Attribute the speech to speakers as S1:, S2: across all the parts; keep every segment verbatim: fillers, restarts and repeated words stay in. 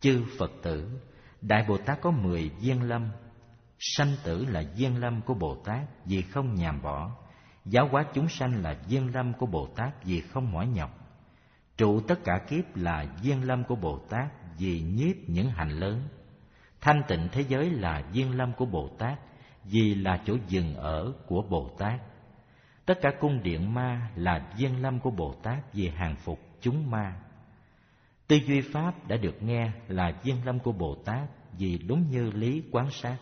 S1: Chư Phật tử, Đại Bồ Tát có mười viên lâm. Sanh tử là viên lâm của Bồ Tát vì không nhàm bỏ. Giáo hóa chúng sanh là viên lâm của Bồ Tát vì không mỏi nhọc. Trụ tất cả kiếp là viên lâm của Bồ Tát vì nhiếp những hành lớn. Thanh tịnh thế giới là viên lâm của Bồ Tát vì là chỗ dừng ở của Bồ Tát. Tất cả cung điện ma là viên lâm của Bồ Tát vì hàng phục chúng ma. Tư duy pháp đã được nghe là viên lâm của Bồ Tát vì đúng như lý quán sát.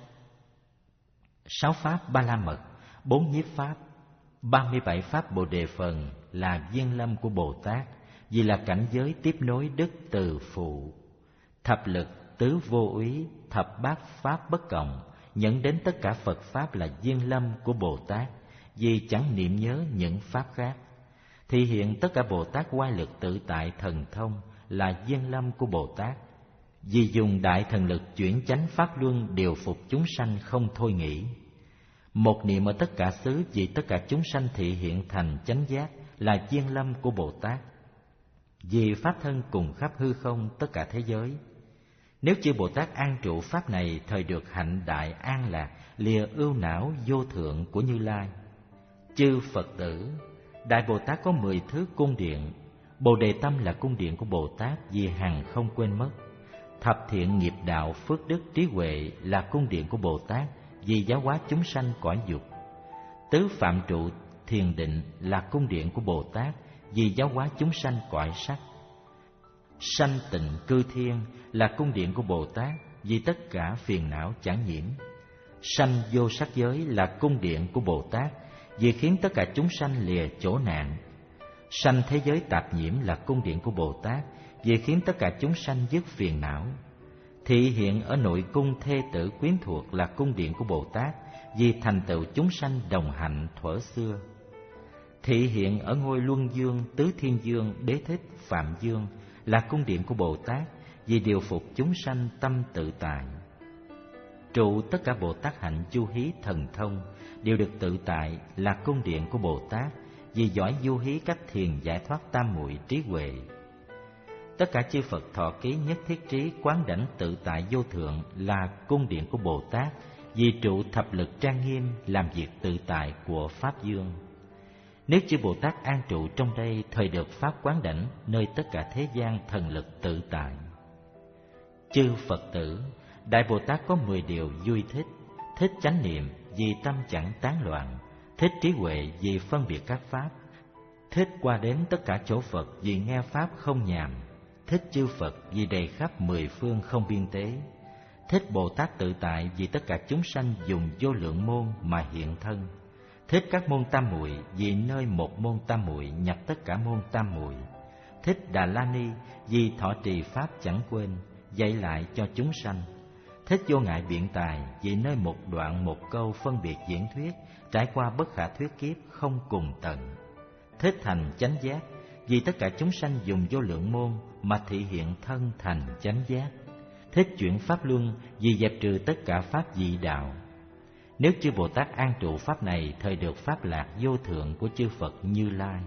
S1: Sáu pháp ba la mật, bốn nhiếp pháp, ba mươi bảy pháp Bồ Đề phần là viên lâm của Bồ Tát vì là cảnh giới tiếp nối đức từ phụ. Thập lực, tứ vô úy, thập bát pháp bất cộng nhận đến tất cả Phật pháp là viên lâm của Bồ Tát vì chẳng niệm nhớ những pháp khác. Thì hiện tất cả Bồ Tát oai lực tự tại thần thông là viên lâm của Bồ Tát vì dùng đại thần lực chuyển chánh pháp luân điều phục chúng sanh không thôi nghĩ. Một niệm ở tất cả xứ vì tất cả chúng sanh thị hiện thành chánh giác là viên lâm của Bồ Tát vì pháp thân cùng khắp hư không tất cả thế giới. Nếu chư Bồ Tát an trụ pháp này thời được hạnh đại an lạc lìa ưu não vô thượng của Như Lai. Chư Phật tử, Đại Bồ Tát có mười thứ cung điện. Bồ Đề tâm là cung điện của Bồ Tát vì hằng không quên mất. Thập thiện nghiệp đạo phước đức trí huệ là cung điện của Bồ Tát vì giáo hóa chúng sanh cõi dục. Tứ phạm trụ thiền định là cung điện của Bồ Tát vì giáo hóa chúng sanh cõi sắc. Sanh tịnh cư thiên là cung điện của Bồ Tát vì tất cả phiền não chẳng nhiễm. Sanh vô sắc giới là cung điện của Bồ Tát vì khiến tất cả chúng sanh lìa chỗ nạn. Sanh thế giới tạp nhiễm là cung điện của Bồ Tát vì khiến tất cả chúng sanh dứt phiền não. Thị hiện ở nội cung thê tử quyến thuộc là cung điện của Bồ Tát vì thành tựu chúng sanh đồng hạnh thuở xưa. Thị hiện ở ngôi Luân Dương, Tứ Thiên Dương, Đế Thích, Phạm Dương là cung điện của Bồ Tát vì điều phục chúng sanh tâm tự tại. Trụ tất cả Bồ Tát hạnh chu hí thần thông đều được tự tại là cung điện của Bồ Tát vì giỏi du hí cách thiền giải thoát tam muội trí huệ. Tất cả chư Phật thọ ký nhất thiết trí quán đảnh tự tại vô thượng là cung điện của Bồ Tát vì trụ thập lực trang nghiêm làm việc tự tại của Pháp Dương. Nếu chư Bồ Tát an trụ trong đây thời được Pháp quán đảnh nơi tất cả thế gian thần lực tự tại. Chư Phật tử, Đại Bồ Tát có mười điều vui thích. Thích chánh niệm vì tâm chẳng tán loạn. Thích trí huệ vì phân biệt các pháp. Thích qua đến tất cả chỗ Phật vì nghe pháp không nhàm. Thích chư Phật vì đầy khắp mười phương không biên tế. Thích Bồ Tát tự tại vì tất cả chúng sanh dùng vô lượng môn mà hiện thân. Thích các môn tam muội vì nơi một môn tam muội nhập tất cả môn tam muội. Thích Đà La Ni vì thọ trì pháp chẳng quên, dạy lại cho chúng sanh. Thích Vô Ngại Biện Tài vì nơi một đoạn một câu phân biệt diễn thuyết, trải qua bất khả thuyết kiếp không cùng tận. Thích Thành Chánh Giác vì tất cả chúng sanh dùng vô lượng môn mà thị hiện thân thành chánh giác. Thích chuyển pháp luân vì dẹp trừ tất cả pháp dị đạo. Nếu chư Bồ Tát an trụ pháp này thời được pháp lạc vô thượng của chư Phật Như Lai.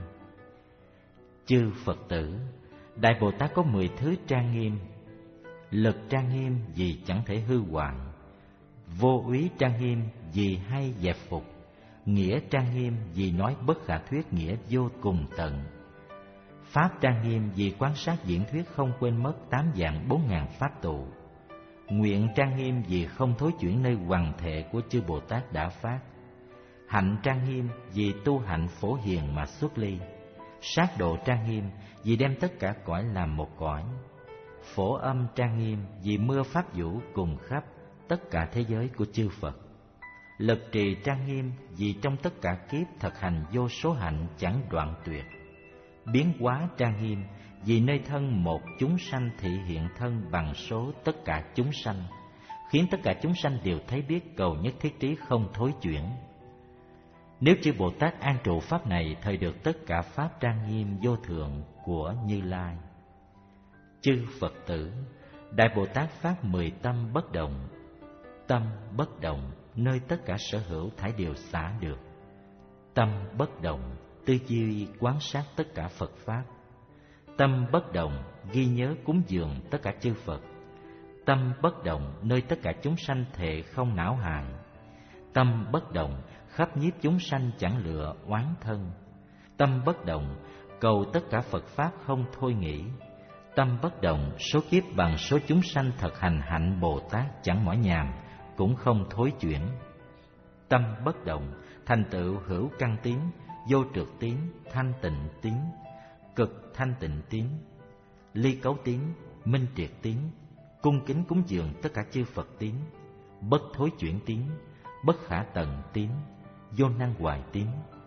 S1: Chư Phật tử, Đại Bồ Tát có mười thứ trang nghiêm. Lực trang nghiêm vì chẳng thể hư hoại. Vô úy trang nghiêm vì hay dẹp phục. Nghĩa trang nghiêm vì nói bất khả thuyết nghĩa vô cùng tận. Pháp trang nghiêm vì quan sát diễn thuyết không quên mất tám dạng bốn ngàn pháp tụ. Nguyện trang nghiêm vì không thối chuyển nơi hoằng thệ của chư Bồ Tát đã phát. Hạnh trang nghiêm vì tu hạnh phổ hiền mà xuất ly. Sát độ trang nghiêm vì đem tất cả cõi làm một cõi. Phổ âm trang nghiêm vì mưa pháp vũ cùng khắp tất cả thế giới của chư Phật. Lực trì trang nghiêm vì trong tất cả kiếp thực hành vô số hạnh chẳng đoạn tuyệt. Biến hóa trang nghiêm vì nơi thân một chúng sanh thị hiện thân bằng số tất cả chúng sanh, khiến tất cả chúng sanh đều thấy biết cầu nhất thiết trí không thối chuyển. Nếu chư Bồ Tát an trụ pháp này thời được tất cả pháp trang nghiêm vô thượng của Như Lai. Chư Phật tử, Đại Bồ Tát phát mười tâm bất động. Tâm bất động nơi tất cả sở hữu thải đều xả được. Tâm bất động tư duy quán sát tất cả Phật pháp. Tâm bất động ghi nhớ cúng dường tất cả chư Phật. Tâm bất động nơi tất cả chúng sanh thệ không não hại. Tâm bất động khắp nhiếp chúng sanh chẳng lựa oán thân. Tâm bất động cầu tất cả Phật Pháp không thôi nghĩ. Tâm bất động số kiếp bằng số chúng sanh thật hành hạnh Bồ Tát chẳng mỏi nhàm, cũng không thối chuyển. Tâm bất động thành tựu hữu căn tiến, vô trượt tiến, thanh tịnh tiến, cực thanh tịnh tiến, ly cấu tiến, minh triệt tiến, cung kính cúng dường tất cả chư Phật tiến, bất thối chuyển tiến, bất khả tận tiến, vô năng hoài tiến.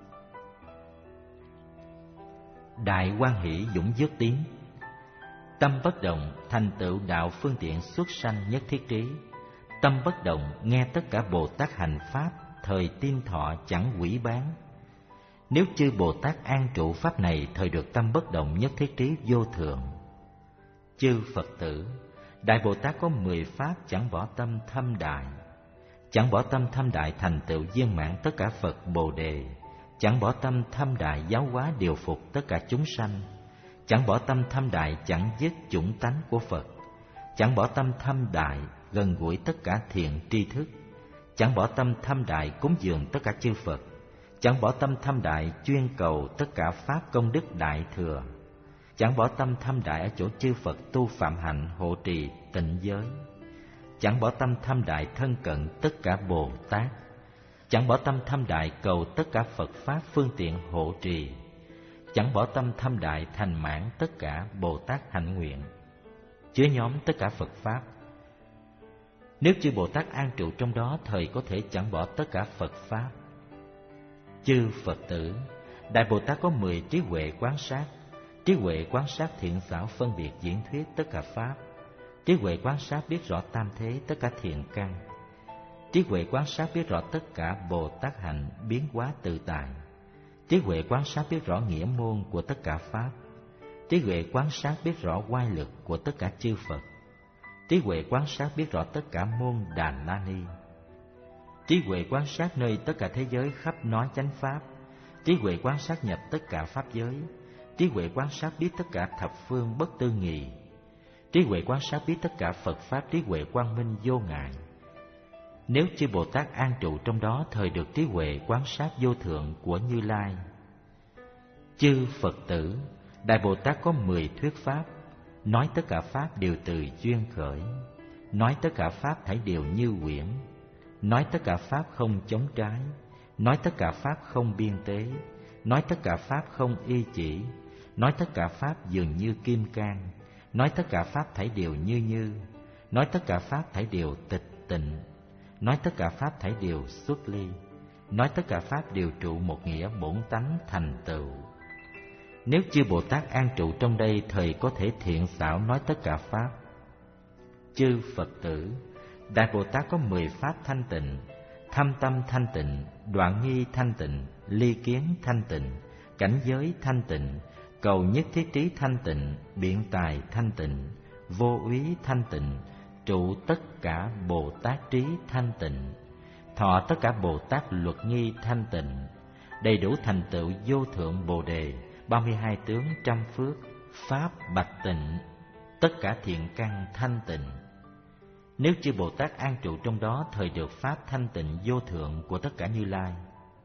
S1: Đại hoan hỷ dũng dứt tiến. Tâm bất động thành tựu đạo phương tiện xuất sanh nhất thiết trí. Tâm bất động nghe tất cả Bồ Tát hành pháp, thời tiên thọ chẳng hủy bán. Nếu chư Bồ Tát an trụ pháp này, thời được tâm bất động nhất thiết trí vô thượng. Chư Phật tử, Đại Bồ Tát có mười pháp chẳng bỏ tâm thâm đại. Chẳng bỏ tâm thâm đại thành tựu viên mãn tất cả Phật Bồ Đề. Chẳng bỏ tâm thâm đại giáo hóa điều phục tất cả chúng sanh. Chẳng bỏ tâm thâm đại chẳng dứt chủng tánh của Phật. Chẳng bỏ tâm thâm đại gần gũi tất cả thiện tri thức. Chẳng bỏ tâm thâm đại cúng dường tất cả chư Phật. Chẳng bỏ tâm thâm đại chuyên cầu tất cả pháp công đức đại thừa. Chẳng bỏ tâm thâm đại ở chỗ chư Phật tu phạm hạnh hộ trì tịnh giới. Chẳng bỏ tâm thâm đại thân cận tất cả Bồ Tát. Chẳng bỏ tâm thâm đại cầu tất cả Phật Pháp phương tiện hộ trì. Chẳng bỏ tâm thâm đại thành mãn tất cả Bồ Tát hạnh nguyện, chứa nhóm tất cả Phật Pháp. Nếu chư Bồ Tát an trụ trong đó, thời có thể chẳng bỏ tất cả Phật Pháp. Chư Phật tử, Đại Bồ Tát có mười trí huệ quán sát. Trí huệ quán sát thiện xảo phân biệt diễn thuyết tất cả Pháp. Trí huệ quán sát biết rõ tam thế tất cả thiện căn. Trí huệ quán sát biết rõ tất cả Bồ Tát hạnh biến hóa tự tại. Trí huệ quán sát biết rõ nghĩa môn của tất cả Pháp. Trí huệ quán sát biết rõ oai lực của tất cả chư Phật. Trí huệ quán sát biết rõ tất cả môn Đà La Ni. Trí huệ quán sát nơi tất cả thế giới khắp nói chánh Pháp. Trí huệ quán sát nhập tất cả Pháp giới. Trí huệ quán sát biết tất cả thập phương bất tư nghì. Trí huệ quán sát biết tất cả Phật Pháp trí huệ quang minh vô ngại. Nếu chư Bồ Tát an trụ trong đó, thời được trí huệ quán sát vô thượng của Như Lai. Chư Phật tử, Đại Bồ Tát có mười thuyết Pháp. Nói tất cả Pháp đều từ duyên khởi. Nói tất cả Pháp thảy đều như quyển. Nói tất cả Pháp không chống trái. Nói tất cả Pháp không biên tế. Nói tất cả Pháp không y chỉ. Nói tất cả Pháp dường như kim cang. Nói tất cả Pháp thảy đều như như. Nói tất cả Pháp thảy đều tịch tịnh. Nói tất cả Pháp thảy đều xuất ly. Nói tất cả Pháp đều trụ một nghĩa bổn tánh thành tựu. Nếu chư Bồ Tát an trụ trong đây, thời có thể thiện xảo nói tất cả Pháp. Chư Phật tử, Đại Bồ Tát có mười Pháp thanh tịnh. Thâm tâm thanh tịnh, đoạn nghi thanh tịnh, ly kiến thanh tịnh, cảnh giới thanh tịnh, cầu nhất thiết trí thanh tịnh, biện tài thanh tịnh, vô úy thanh tịnh, trụ tất cả Bồ Tát trí thanh tịnh, thọ tất cả Bồ Tát luật nghi thanh tịnh, đầy đủ thành tựu vô thượng Bồ Đề, ba mươi hai tướng trăm phước, Pháp bạch tịnh, tất cả thiện căn thanh tịnh. Nếu chư Bồ Tát an trụ trong đó, thời được Pháp thanh tịnh vô thượng của tất cả Như Lai.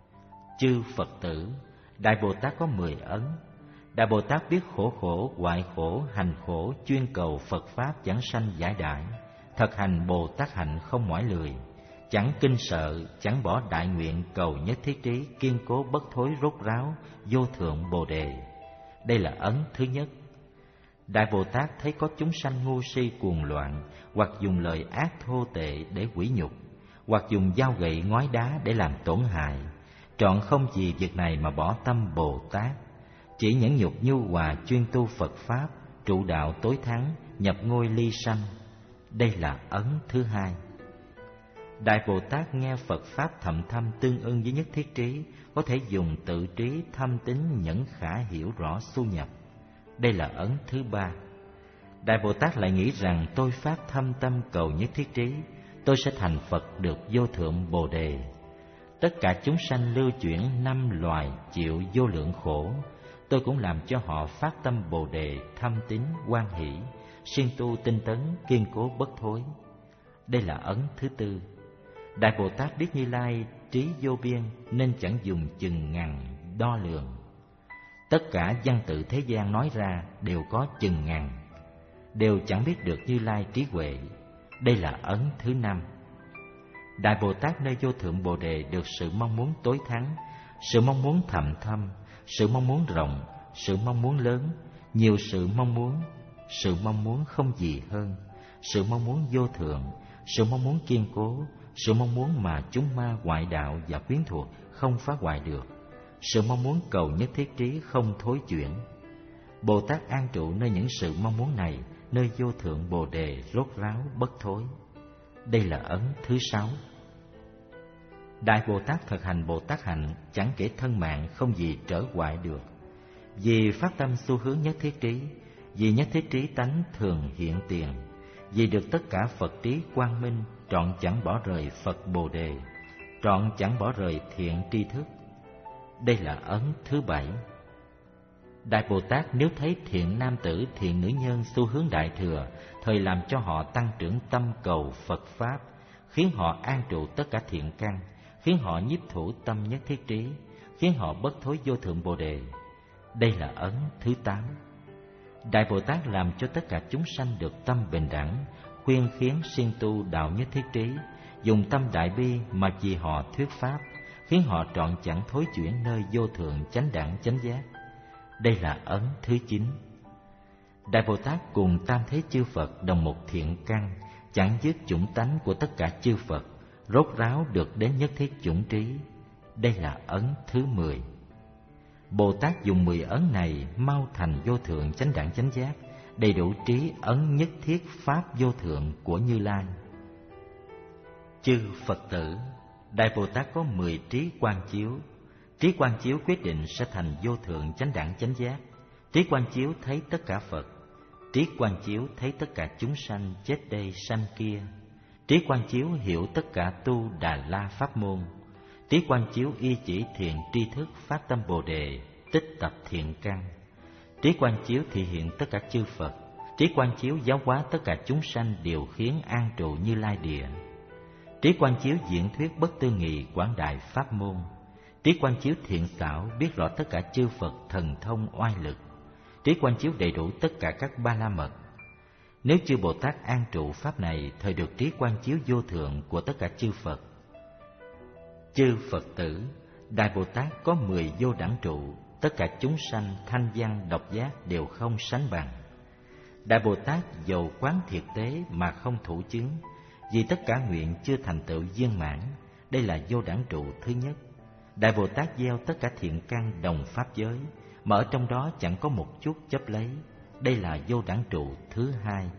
S1: Chư Phật tử, Đại Bồ Tát có mười ấn. Đại Bồ Tát biết khổ khổ, hoại khổ, hành khổ, chuyên cầu Phật Pháp giảng sanh giải đãi, thật hành Bồ Tát hạnh không mỏi lười, chẳng kinh sợ, chẳng bỏ đại nguyện, cầu nhất thiết trí, kiên cố bất thối rốt ráo, vô thượng Bồ Đề. Đây là ấn thứ nhất. Đại Bồ Tát thấy có chúng sanh ngu si cuồng loạn, hoặc dùng lời ác thô tệ để quỷ nhục, hoặc dùng dao gậy ngói đá để làm tổn hại, trọn không vì việc này mà bỏ tâm Bồ Tát, chỉ nhẫn nhục nhu hòa chuyên tu Phật Pháp, trụ đạo tối thắng, nhập ngôi ly sanh. Đây là ấn thứ hai. Đại Bồ Tát nghe Phật Pháp thậm thâm tương ưng với nhất thiết trí, có thể dùng tự trí thâm tín nhẫn khả hiểu rõ xu nhập. Đây là ấn thứ ba. Đại Bồ Tát lại nghĩ rằng tôi phát thâm tâm cầu nhất thiết trí, tôi sẽ thành Phật được vô thượng Bồ Đề. Tất cả chúng sanh lưu chuyển năm loài chịu vô lượng khổ, tôi cũng làm cho họ phát tâm Bồ Đề thâm tín hoan hỷ, siêng tu tinh tấn, kiên cố bất thối. Đây là ấn thứ tư. Đại Bồ Tát biết Như Lai trí vô biên nên chẳng dùng chừng ngàn đo lường. Tất cả văn tự thế gian nói ra đều có chừng ngàn, đều chẳng biết được Như Lai trí huệ. Đây là ấn thứ năm. Đại Bồ Tát nơi vô thượng Bồ Đề được sự mong muốn tối thắng, sự mong muốn thầm thâm, sự mong muốn rộng, sự mong muốn lớn, nhiều sự mong muốn, sự mong muốn không gì hơn, sự mong muốn vô thượng, sự mong muốn kiên cố, sự mong muốn mà chúng ma ngoại đạo và quyến thuộc không phá hoại được, sự mong muốn cầu nhất thiết trí không thối chuyển. Bồ Tát an trụ nơi những sự mong muốn này, nơi vô thượng Bồ Đề rốt ráo bất thối. Đây là ấn thứ sáu. Đại Bồ Tát thực hành Bồ Tát hạnh, chẳng kể thân mạng không gì trở hoại được. Vì phát tâm xu hướng nhất thiết trí, vì nhất thiết trí tánh thường hiện tiền, vì được tất cả Phật trí quang minh, trọn chẳng bỏ rời Phật Bồ Đề, trọn chẳng bỏ rời thiện tri thức. Đây là ấn thứ bảy. Đại Bồ Tát nếu thấy thiện nam tử, thiện nữ nhân xu hướng đại thừa, thời làm cho họ tăng trưởng tâm cầu Phật Pháp, khiến họ an trụ tất cả thiện căn, khiến họ nhiếp thủ tâm nhất thiết trí, khiến họ bất thối vô thượng Bồ Đề. Đây là ấn thứ tám. Đại Bồ Tát làm cho tất cả chúng sanh được tâm bình đẳng, khuyên khiến siêng tu đạo nhất thiết trí, dùng tâm đại bi mà vì họ thuyết pháp, khiến họ trọn chẳng thối chuyển nơi vô thượng chánh đẳng chánh giác. Đây là ấn thứ chín. Đại Bồ Tát cùng tam thế chư Phật đồng một thiện căn, chẳng dứt chủng tánh của tất cả chư Phật, rốt ráo được đến nhất thiết chủng trí. Đây là ấn thứ mười. Bồ Tát dùng mười ấn này mau thành vô thượng chánh đẳng chánh giác, đầy đủ trí ấn nhất thiết pháp vô thượng của Như Lai. Chư Phật tử, Đại Bồ Tát có mười trí quang chiếu. Trí quang chiếu quyết định sẽ thành vô thượng chánh đẳng chánh giác. Trí quang chiếu thấy tất cả Phật. Trí quang chiếu thấy tất cả chúng sanh chết đây sanh kia. Trí quang chiếu hiểu tất cả tu Đà La pháp môn. Trí quang chiếu y chỉ thiện tri thức phát tâm Bồ Đề, tích tập thiện căn. Trí quang chiếu thị hiện tất cả chư Phật. Trí quang chiếu giáo hóa tất cả chúng sanh đều khiến an trụ Như Lai địa. Trí quang chiếu diễn thuyết bất tư nghị quảng đại pháp môn. Trí quang chiếu thiện xảo biết rõ tất cả chư Phật thần thông oai lực. Trí quang chiếu đầy đủ tất cả các ba la mật. Nếu chư Bồ Tát an trụ pháp này, thời được trí quang chiếu vô thượng của tất cả chư Phật. Chư Phật tử, Đại Bồ Tát có mười vô đẳng trụ, tất cả chúng sanh thanh văn độc giác đều không sánh bằng. Đại Bồ Tát dầu quán thiệt tế mà không thủ chứng, vì tất cả nguyện chưa thành tựu viên mãn. Đây là vô đẳng trụ thứ nhất. Đại Bồ Tát gieo tất cả thiện căn đồng pháp giới, mà ở trong đó chẳng có một chút chấp lấy. Đây là vô đẳng trụ thứ hai.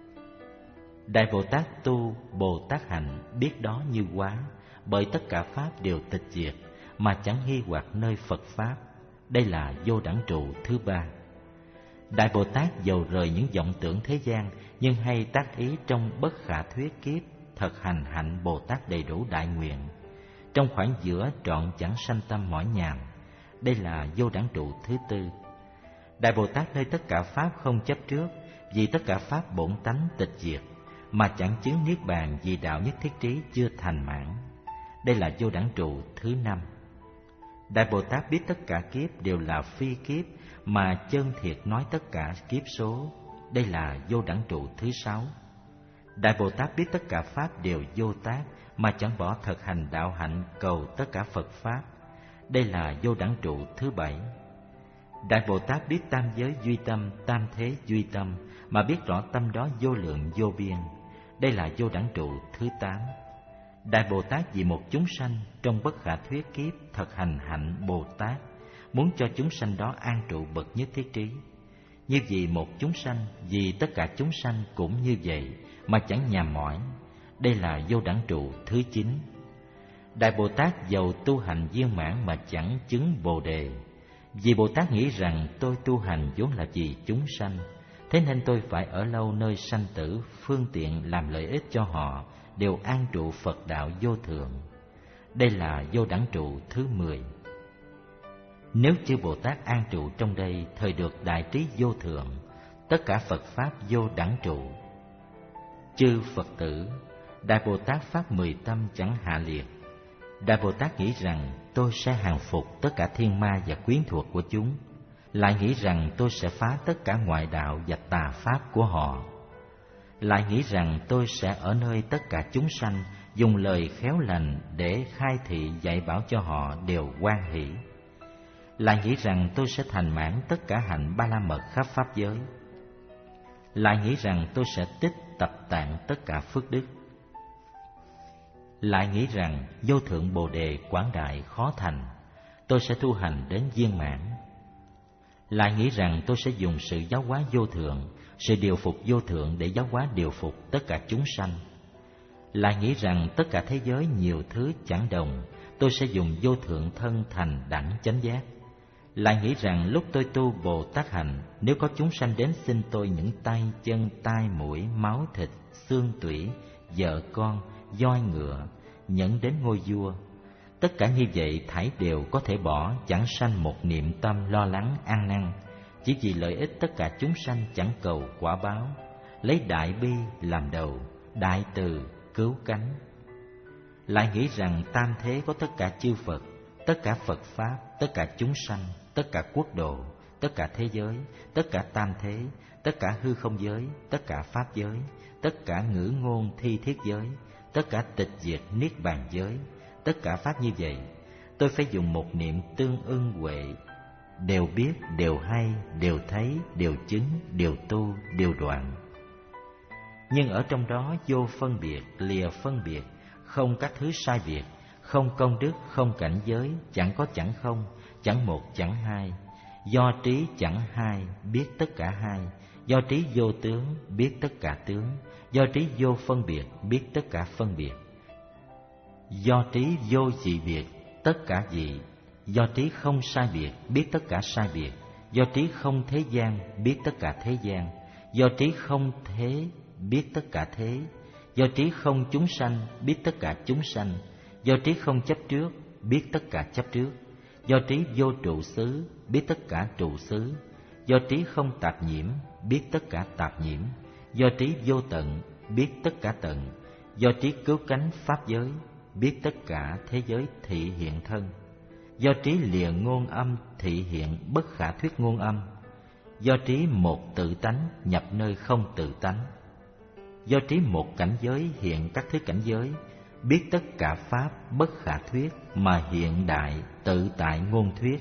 S1: Đại Bồ Tát tu Bồ Tát hạnh biết đó như quá, bởi tất cả pháp đều tịch diệt, mà chẳng nghi hoặc nơi Phật Pháp. Đây là vô đẳng trụ thứ ba. Đại Bồ Tát dầu rời những vọng tưởng thế gian, nhưng hay tác ý trong bất khả thuyết kiếp, thật hành hạnh Bồ Tát đầy đủ đại nguyện. Trong khoảng giữa trọn chẳng sanh tâm mỏi nhàm. Đây là vô đẳng trụ thứ tư. Đại Bồ Tát nơi tất cả pháp không chấp trước, vì tất cả pháp bổn tánh tịch diệt, mà chẳng chứng niết bàn vì đạo nhất thiết trí chưa thành mãn. Đây là vô đẳng trụ thứ năm. Đại Bồ Tát biết tất cả kiếp đều là phi kiếp, mà chân thiệt nói tất cả kiếp số. Đây là vô đẳng trụ thứ sáu. Đại Bồ Tát biết tất cả pháp đều vô tác, mà chẳng bỏ thực hành đạo hạnh cầu tất cả Phật Pháp. Đây là vô đẳng trụ thứ bảy. Đại Bồ Tát biết tam giới duy tâm, tam thế duy tâm, mà biết rõ tâm đó vô lượng vô biên. Đây là vô đẳng trụ thứ tám. Đại Bồ Tát vì một chúng sanh trong bất khả thuyết kiếp thật hành hạnh Bồ Tát, muốn cho chúng sanh đó an trụ bậc nhất thiết trí. Như vì một chúng sanh, vì tất cả chúng sanh cũng như vậy, mà chẳng nhàm mỏi. Đây là vô đẳng trụ thứ chín. Đại Bồ Tát dầu tu hành viên mãn mà chẳng chứng Bồ Đề, vì Bồ Tát nghĩ rằng tôi tu hành vốn là vì chúng sanh, thế nên tôi phải ở lâu nơi sanh tử, phương tiện làm lợi ích cho họ, đều an trụ Phật đạo vô thượng. Đây là vô đẳng trụ thứ mười. Nếu chư Bồ Tát an trụ trong đây, thời được đại trí vô thượng, tất cả Phật Pháp vô đẳng trụ. Chư Phật tử, Đại Bồ Tát phát mười tâm chẳng hạ liệt. Đại Bồ Tát nghĩ rằng tôi sẽ hàng phục tất cả thiên ma và quyến thuộc của chúng, lại nghĩ rằng tôi sẽ phá tất cả ngoại đạo và tà pháp của họ, lại nghĩ rằng tôi sẽ ở nơi tất cả chúng sanh dùng lời khéo lành để khai thị dạy bảo cho họ đều hoan hỷ, lại nghĩ rằng tôi sẽ thành mãn tất cả hạnh ba la mật khắp pháp giới, lại nghĩ rằng tôi sẽ tích tập tạng tất cả phước đức, lại nghĩ rằng vô thượng bồ đề quảng đại khó thành, tôi sẽ tu hành đến viên mãn, lại nghĩ rằng tôi sẽ dùng sự giáo hóa vô thượng, sự điều phục vô thượng để giáo hóa điều phục tất cả chúng sanh, lại nghĩ rằng tất cả thế giới nhiều thứ chẳng đồng, tôi sẽ dùng vô thượng thân thành đẳng chánh giác, lại nghĩ rằng lúc tôi tu Bồ Tát hạnh, nếu có chúng sanh đến xin tôi những tay chân tai mũi máu thịt xương tủy vợ con voi ngựa nhẫn đến ngôi vua, tất cả như vậy thảy đều có thể bỏ, chẳng sanh một niệm tâm lo lắng ăn năn, chỉ vì lợi ích tất cả chúng sanh chẳng cầu quả báo, lấy đại bi làm đầu, đại từ cứu cánh. Lại nghĩ rằng tam thế có tất cả chư Phật, tất cả Phật Pháp, tất cả chúng sanh, tất cả quốc độ, tất cả thế giới, tất cả tam thế, tất cả hư không giới, tất cả pháp giới, tất cả ngữ ngôn thi thiết giới, tất cả tịch diệt niết bàn giới, tất cả pháp như vậy, tôi phải dùng một niệm tương ưng huệ, đều biết, đều hay, đều thấy, đều chứng, đều tu, đều đoạn. Nhưng ở trong đó vô phân biệt, lìa phân biệt, không các thứ sai biệt, không công đức, không cảnh giới, chẳng có chẳng không, chẳng một chẳng hai, do trí chẳng hai, biết tất cả hai, do trí vô tướng, biết tất cả tướng, do trí vô phân biệt, biết tất cả phân biệt, do trí vô dị biệt, tất cả dị, do trí không sai biệt, biết tất cả sai biệt, do trí không thế gian, biết tất cả thế gian, do trí không thế, biết tất cả thế, do trí không chúng sanh, biết tất cả chúng sanh, do trí không chấp trước, biết tất cả chấp trước, do trí vô trụ xứ, biết tất cả trụ xứ, do trí không tạp nhiễm, biết tất cả tạp nhiễm, do trí vô tận, biết tất cả tận, do trí cứu cánh pháp giới, biết tất cả thế giới thị hiện thân, do trí lìa ngôn âm thị hiện bất khả thuyết ngôn âm, do trí một tự tánh nhập nơi không tự tánh, do trí một cảnh giới hiện các thứ cảnh giới, biết tất cả pháp bất khả thuyết mà hiện đại tự tại ngôn thuyết,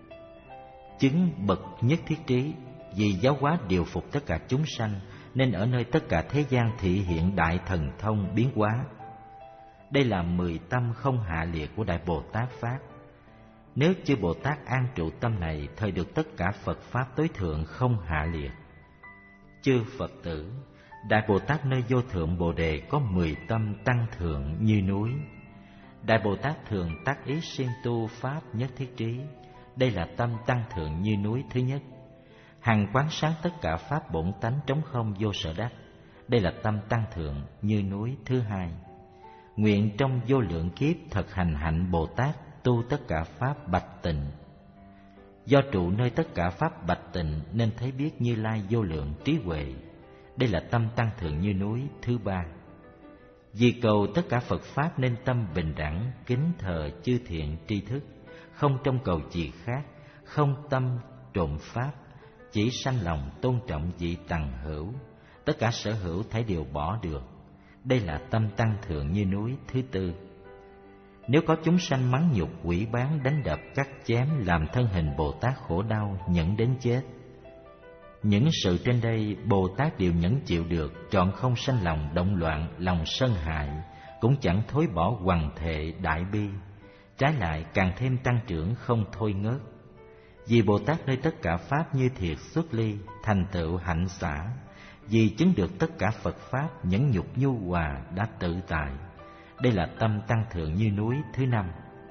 S1: chứng bậc nhất thiết trí, vì giáo hóa điều phục tất cả chúng sanh nên ở nơi tất cả thế gian thị hiện đại thần thông biến hóa. Đây là mười tâm không hạ liệt của Đại Bồ Tát Pháp. Nếu chư Bồ Tát an trụ tâm này, thời được tất cả Phật Pháp tối thượng không hạ liệt. Chư Phật tử, Đại Bồ Tát nơi vô thượng Bồ Đề có mười tâm tăng thượng như núi. Đại Bồ Tát thường tác ý siêng tu Pháp nhất thiết trí. Đây là tâm tăng thượng như núi thứ nhất. Hằng quán sáng tất cả Pháp bổn tánh trống không vô sở đắc. Đây là tâm tăng thượng như núi thứ hai. Nguyện trong vô lượng kiếp thật hành hạnh Bồ Tát tu tất cả Pháp bạch tịnh. Do trụ nơi tất cả Pháp bạch tịnh nên thấy biết Như Lai vô lượng trí huệ. Đây là tâm tăng thượng như núi thứ ba. Vì cầu tất cả Phật Pháp nên tâm bình đẳng, kính thờ chư thiện tri thức, không trong cầu gì khác, không tâm trộm Pháp, chỉ sanh lòng tôn trọng vị tầng hữu, tất cả sở hữu thấy đều bỏ được. Đây là tâm tăng thượng như núi thứ tư. Nếu có chúng sanh mắng nhục, quỷ bán, đánh đập, cắt chém, làm thân hình Bồ Tát khổ đau, nhẫn đến chết, những sự trên đây Bồ Tát đều nhẫn chịu được, chọn không sanh lòng động loạn, lòng sân hại, cũng chẳng thối bỏ hoằng thệ đại bi, trái lại càng thêm tăng trưởng không thôi ngớt. Vì Bồ Tát nơi tất cả Pháp như thiệt xuất ly, thành tựu hạnh xả, vì chứng được tất cả Phật Pháp nhẫn nhục nhu hòa đã tự tại. Đây là tâm tăng thượng như núi thứ năm.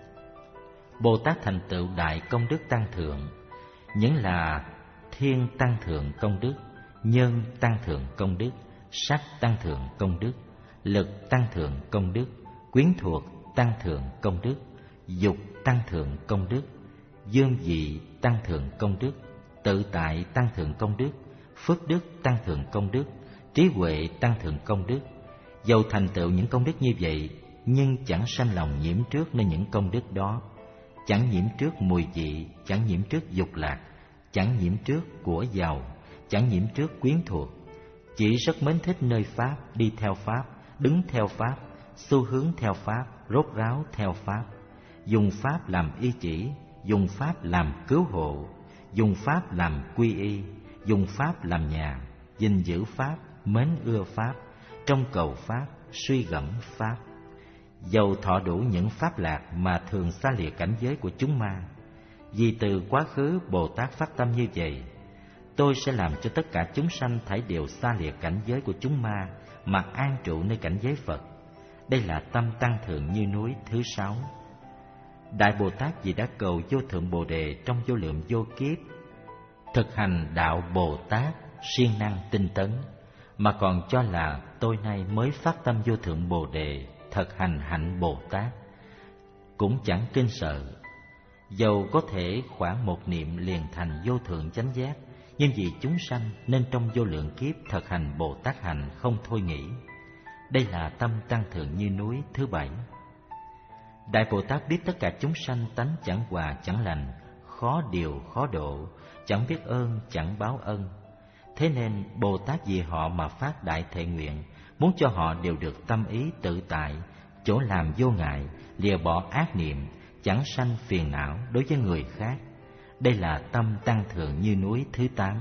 S1: Bồ Tát thành tựu đại công đức tăng thượng, những là thiên tăng thượng công đức, nhân tăng thượng công đức, sắc tăng thượng công đức, lực tăng thượng công đức, quyến thuộc tăng thượng công đức, dục tăng thượng công đức, dương dị tăng thượng công đức, tự tại tăng thượng công đức, phước đức tăng thượng công đức, trí huệ tăng thượng công đức. Dầu thành tựu những công đức như vậy, nhưng chẳng sanh lòng nhiễm trước nơi những công đức đó, chẳng nhiễm trước mùi vị, chẳng nhiễm trước dục lạc, chẳng nhiễm trước của giàu, chẳng nhiễm trước quyến thuộc, chỉ rất mến thích nơi pháp, đi theo pháp, đứng theo pháp, xu hướng theo pháp, rốt ráo theo pháp, dùng pháp làm y chỉ, dùng pháp làm cứu hộ, dùng pháp làm quy y, dùng pháp làm nhà, gìn giữ pháp, mến ưa pháp, trong cầu pháp, suy gẫm pháp. Dầu thọ đủ những pháp lạc mà thường xa lìa cảnh giới của chúng ma, vì từ quá khứ Bồ Tát phát tâm như vậy, tôi sẽ làm cho tất cả chúng sanh thảy đều xa lìa cảnh giới của chúng ma mà an trụ nơi cảnh giới Phật. Đây là tâm tăng thượng như núi thứ sáu. Đại Bồ Tát vì đã cầu vô thượng Bồ đề trong vô lượng vô kiếp, thực hành đạo Bồ Tát siêng năng tinh tấn, mà còn cho là tôi nay mới phát tâm vô thượng Bồ đề, thực hành hạnh Bồ Tát, cũng chẳng kinh sợ. Dầu có thể khoảng một niệm liền thành vô thượng chánh giác, nhưng vì chúng sanh nên trong vô lượng kiếp thực hành Bồ Tát hạnh không thôi nghĩ. Đây là tâm tăng thượng như núi thứ bảy. Đại Bồ Tát biết tất cả chúng sanh tánh chẳng hòa chẳng lành, khó điều khó độ, chẳng biết ơn chẳng báo ân. Thế nên Bồ Tát vì họ mà phát đại thệ nguyện, muốn cho họ đều được tâm ý tự tại, chỗ làm vô ngại, lìa bỏ ác niệm, chẳng sanh phiền não đối với người khác. Đây là tâm tăng thượng như núi thứ tám.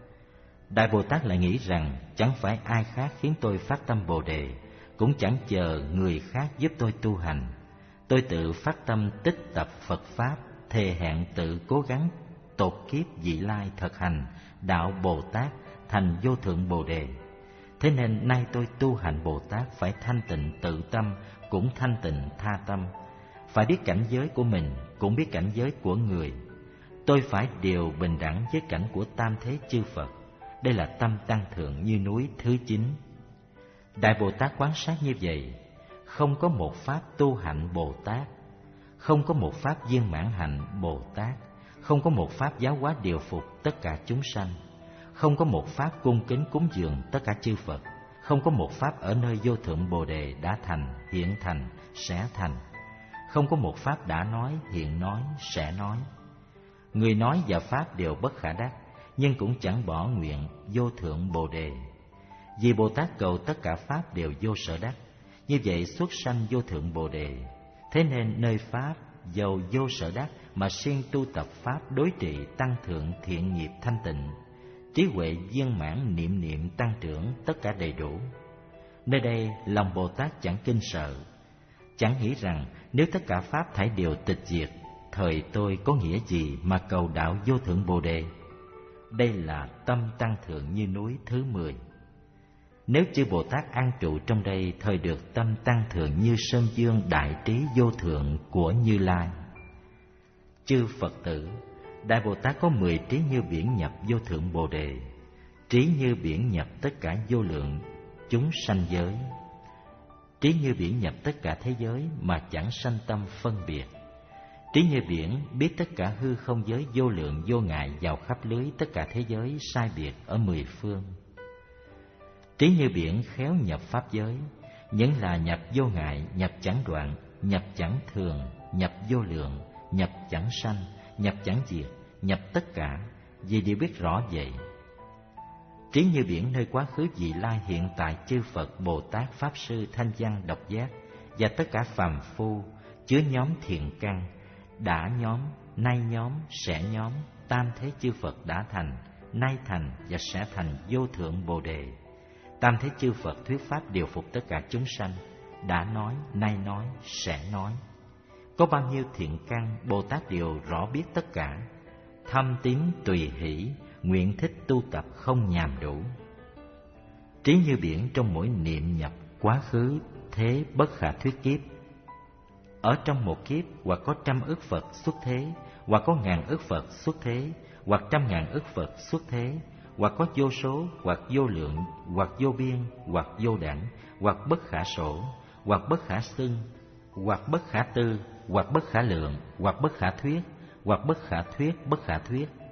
S1: Đại Bồ Tát lại nghĩ rằng chẳng phải ai khác khiến tôi phát tâm Bồ đề, cũng chẳng chờ người khác giúp tôi tu hành. Tôi tự phát tâm tích tập Phật Pháp, thề hẹn tự cố gắng tột kiếp vị lai thực hành đạo Bồ Tát thành vô thượng Bồ đề. Thế nên nay tôi tu hành Bồ Tát phải thanh tịnh tự tâm, cũng thanh tịnh tha tâm. Phải biết cảnh giới của mình, cũng biết cảnh giới của người. Tôi phải đều bình đẳng với cảnh của tam thế chư Phật. Đây là tâm tăng thượng như núi thứ chín. Đại Bồ Tát quán sát như vậy, không có một pháp tu hạnh Bồ Tát, không có một pháp viên mãn hạnh Bồ Tát, không có một pháp giáo hóa điều phục tất cả chúng sanh, không có một pháp cung kính cúng dường tất cả chư Phật, không có một pháp ở nơi vô thượng Bồ đề đã thành, hiện thành, sẽ thành, không có một pháp đã nói, hiện nói, sẽ nói. Người nói và pháp đều bất khả đắc, nhưng cũng chẳng bỏ nguyện vô thượng Bồ đề. Vì Bồ Tát cầu tất cả pháp đều vô sở đắc, như vậy xuất sanh vô thượng Bồ đề. Thế nên nơi pháp dầu vô sở đắc mà siêng tu tập pháp đối trị tăng thượng thiện nghiệp thanh tịnh, trí huệ viên mãn niệm niệm tăng trưởng tất cả đầy đủ. Nơi đây lòng Bồ Tát chẳng kinh sợ, chẳng nghĩ rằng nếu tất cả pháp thảy đều tịch diệt, thời tôi có nghĩa gì mà cầu đạo vô thượng Bồ đề. Đây là tâm tăng thượng như núi thứ mười. Nếu chư Bồ Tát an trụ trong đây, thời được tâm tăng thượng như sơn dương đại trí vô thượng của Như Lai. Chư Phật tử, Đại Bồ Tát có mười trí như biển nhập vô thượng Bồ đề, trí như biển nhập tất cả vô lượng chúng sanh giới, trí như biển nhập tất cả thế giới mà chẳng sanh tâm phân biệt, trí như biển biết tất cả hư không giới vô lượng vô ngại vào khắp lưới tất cả thế giới sai biệt ở mười phương. Trí như biển khéo nhập pháp giới, những là nhập vô ngại, nhập chẳng đoạn, nhập chẳng thường, nhập vô lượng, nhập chẳng sanh, nhập chẳng diệt, nhập tất cả, vì đều biết rõ vậy. Trí như biển nơi quá khứ vị lai hiện tại chư Phật, Bồ Tát, Pháp Sư, Thanh Văn, Độc Giác và tất cả phàm phu, chứa nhóm thiện căn, đã nhóm, nay nhóm, sẽ nhóm, tam thế chư Phật đã thành, nay thành và sẽ thành vô thượng Bồ đề. Tam thế chư Phật thuyết pháp điều phục tất cả chúng sanh, đã nói, nay nói, sẽ nói. Có bao nhiêu thiện căn, Bồ Tát đều rõ biết tất cả, thâm tín tùy hỷ, nguyện thích tu tập không nhàm đủ. Trí như biển trong mỗi niệm nhập, quá khứ, thế bất khả thuyết kiếp. Ở trong một kiếp, hoặc có trăm ức Phật xuất thế, hoặc có ngàn ức Phật xuất thế, hoặc trăm ngàn ức Phật xuất thế, hoặc có vô số, hoặc vô lượng, hoặc vô biên, hoặc vô đẳng, hoặc bất khả sổ, hoặc bất khả xưng, hoặc bất khả tư, hoặc bất khả lượng, hoặc bất khả thuyết, hoặc bất khả thuyết, bất khả thuyết.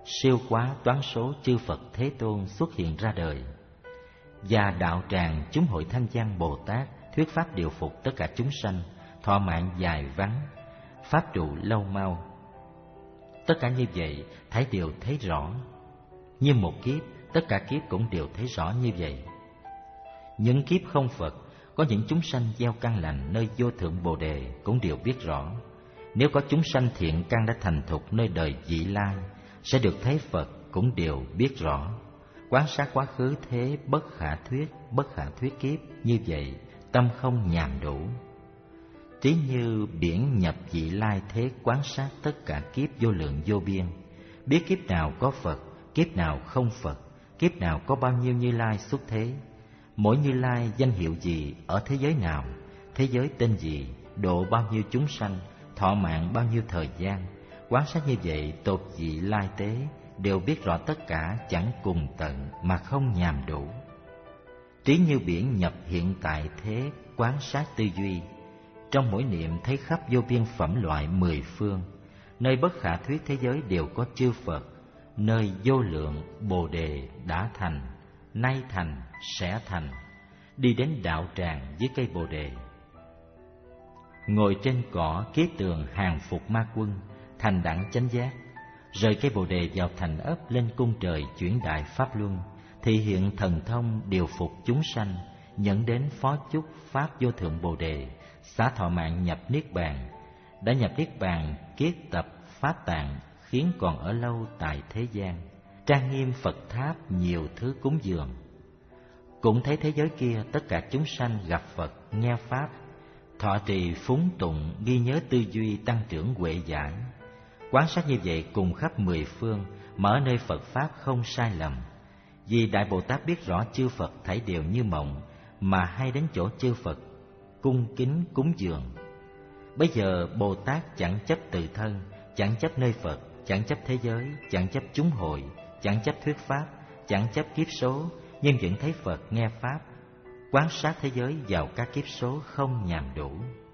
S1: siêu quá toán số chư Phật Thế Tôn xuất hiện ra đời. Và đạo tràng chúng hội Thanh Văn Bồ Tát thuyết pháp điều phục tất cả chúng sanh, thọ mạng dài vắng, pháp trụ lâu mau. Tất cả như vậy thấy đều thấy rõ. Như một kiếp, tất cả kiếp cũng đều thấy rõ như vậy. Những kiếp không Phật, có những chúng sanh gieo căn lành nơi vô thượng Bồ Đề cũng đều biết rõ. Nếu có chúng sanh thiện căn đã thành thục nơi đời vị lai, sẽ được thấy Phật cũng đều biết rõ. Quán sát quá khứ thế bất khả thuyết, bất khả thuyết kiếp, như vậy tâm không nhàm đủ. Trí như biển nhập vị lai thế quán sát tất cả kiếp vô lượng vô biên, biết kiếp nào có Phật, kiếp nào không Phật, kiếp nào có bao nhiêu Như Lai xuất thế, mỗi Như Lai danh hiệu gì, ở thế giới nào, thế giới tên gì, độ bao nhiêu chúng sanh, thọ mạng bao nhiêu thời gian. Quán sát như vậy tột vị lai tế, đều biết rõ tất cả chẳng cùng tận mà không nhàm đủ. Trí như biển nhập hiện tại thế quán sát tư duy, trong mỗi niệm thấy khắp vô biên phẩm loại mười phương, nơi bất khả thuyết thế giới đều có chư Phật, nơi vô lượng Bồ Đề đã thành, nay thành, sẽ thành, đi đến đạo tràng dưới cây Bồ Đề. Ngồi trên cỏ kế tường hàng phục ma quân, thành đẳng chánh giác, rời cây Bồ Đề vào thành ấp lên cung trời chuyển đại pháp luân, thị hiện thần thông điều phục chúng sanh, nhận đến phó chúc pháp vô thượng Bồ Đề, xá thọ mạng nhập niết bàn. Đã nhập niết bàn kiết tập pháp tạng, khiến còn ở lâu tại thế gian, trang nghiêm Phật tháp nhiều thứ cúng dường. Cũng thấy thế giới kia tất cả chúng sanh gặp Phật, nghe pháp, thọ trì phúng tụng, ghi nhớ tư duy tăng trưởng huệ giải. Quán sát như vậy cùng khắp mười phương, mở nơi Phật pháp không sai lầm. Vì Đại Bồ Tát biết rõ chư Phật thảy đều như mộng, mà hay đến chỗ chư Phật cung kính cúng dường. Bây giờ Bồ Tát chẳng chấp tự thân, chẳng chấp nơi Phật, chẳng chấp thế giới, chẳng chấp chúng hội, chẳng chấp thuyết pháp, chẳng chấp kiếp số, nhưng vẫn thấy Phật nghe pháp, quán sát thế giới vào các kiếp số không nhàm đủ.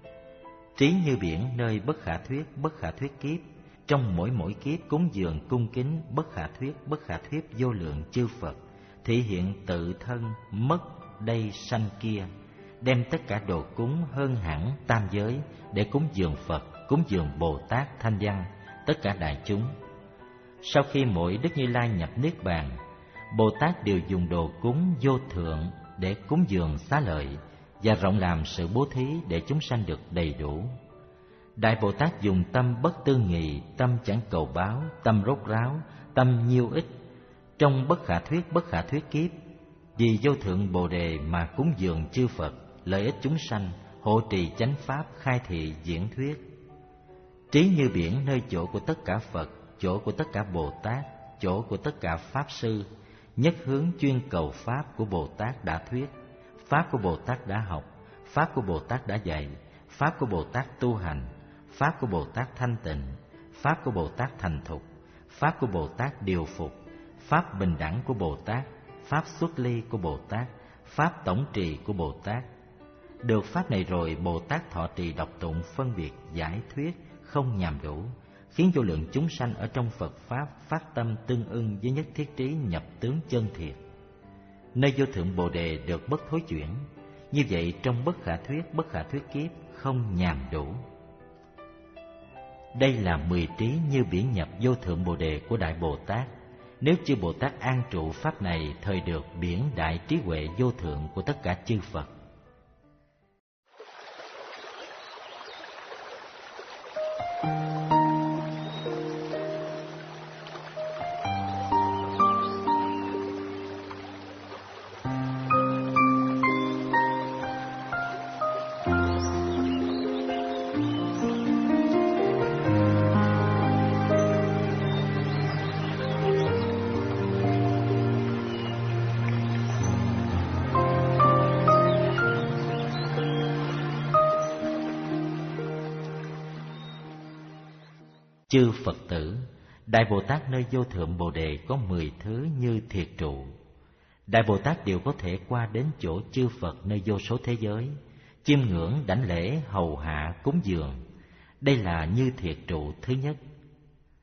S1: Trí như biển nơi bất khả thuyết, bất khả thuyết kiếp, trong mỗi mỗi kiếp cúng dường cung kính bất khả thuyết, bất khả thuyết vô lượng chư Phật, thị hiện tự thân mất đây sanh kia, đem tất cả đồ cúng hơn hẳn tam giới để cúng dường Phật, cúng dường Bồ Tát Thanh Văn, tất cả đại chúng. Sau khi mỗi Đức Như Lai nhập niết bàn, Bồ Tát đều dùng đồ cúng vô thượng để cúng dường xá lợi và rộng làm sự bố thí để chúng sanh được đầy đủ. Đại Bồ Tát dùng tâm bất tư nghị, tâm chẳng cầu báo, tâm rốt ráo, tâm nhiêu ích, trong bất khả thuyết bất khả thuyết kiếp, vì vô thượng Bồ Đề mà cúng dường chư Phật, lợi ích chúng sanh, hộ trì chánh pháp, khai thị diễn thuyết. Trí như biển nơi chỗ của tất cả Phật, chỗ của tất cả Bồ Tát, chỗ của tất cả Pháp Sư, nhất hướng chuyên cầu Pháp của Bồ Tát đã thuyết, Pháp của Bồ Tát đã học, Pháp của Bồ Tát đã dạy, Pháp của Bồ Tát tu hành, Pháp của Bồ Tát thanh tịnh, Pháp của Bồ Tát thành thục, Pháp của Bồ Tát điều phục, Pháp bình đẳng của Bồ Tát, Pháp xuất ly của Bồ Tát, Pháp tổng trì của Bồ Tát. Được Pháp này rồi, Bồ Tát thọ trì đọc tụng phân biệt giải thuyết không nhàm đủ, khiến vô lượng chúng sanh ở trong Phật Pháp phát tâm tương ưng với nhất thiết trí nhập tướng chân thiệt. Nơi vô thượng Bồ Đề được bất thối chuyển, như vậy trong bất khả thuyết, bất khả thuyết kiếp không nhàm đủ. Đây là mười trí như biển nhập vô thượng Bồ Đề của Đại Bồ Tát. Nếu chư Bồ Tát an trụ Pháp này, thời được biển đại trí huệ vô thượng của tất cả chư Phật. Chư Phật tử, Đại Bồ Tát nơi vô thượng Bồ Đề có mười thứ như thiệt trụ. Đại Bồ Tát đều có thể qua đến chỗ chư Phật nơi vô số thế giới, chiêm ngưỡng đảnh lễ hầu hạ cúng dường. Đây là như thiệt trụ thứ nhất.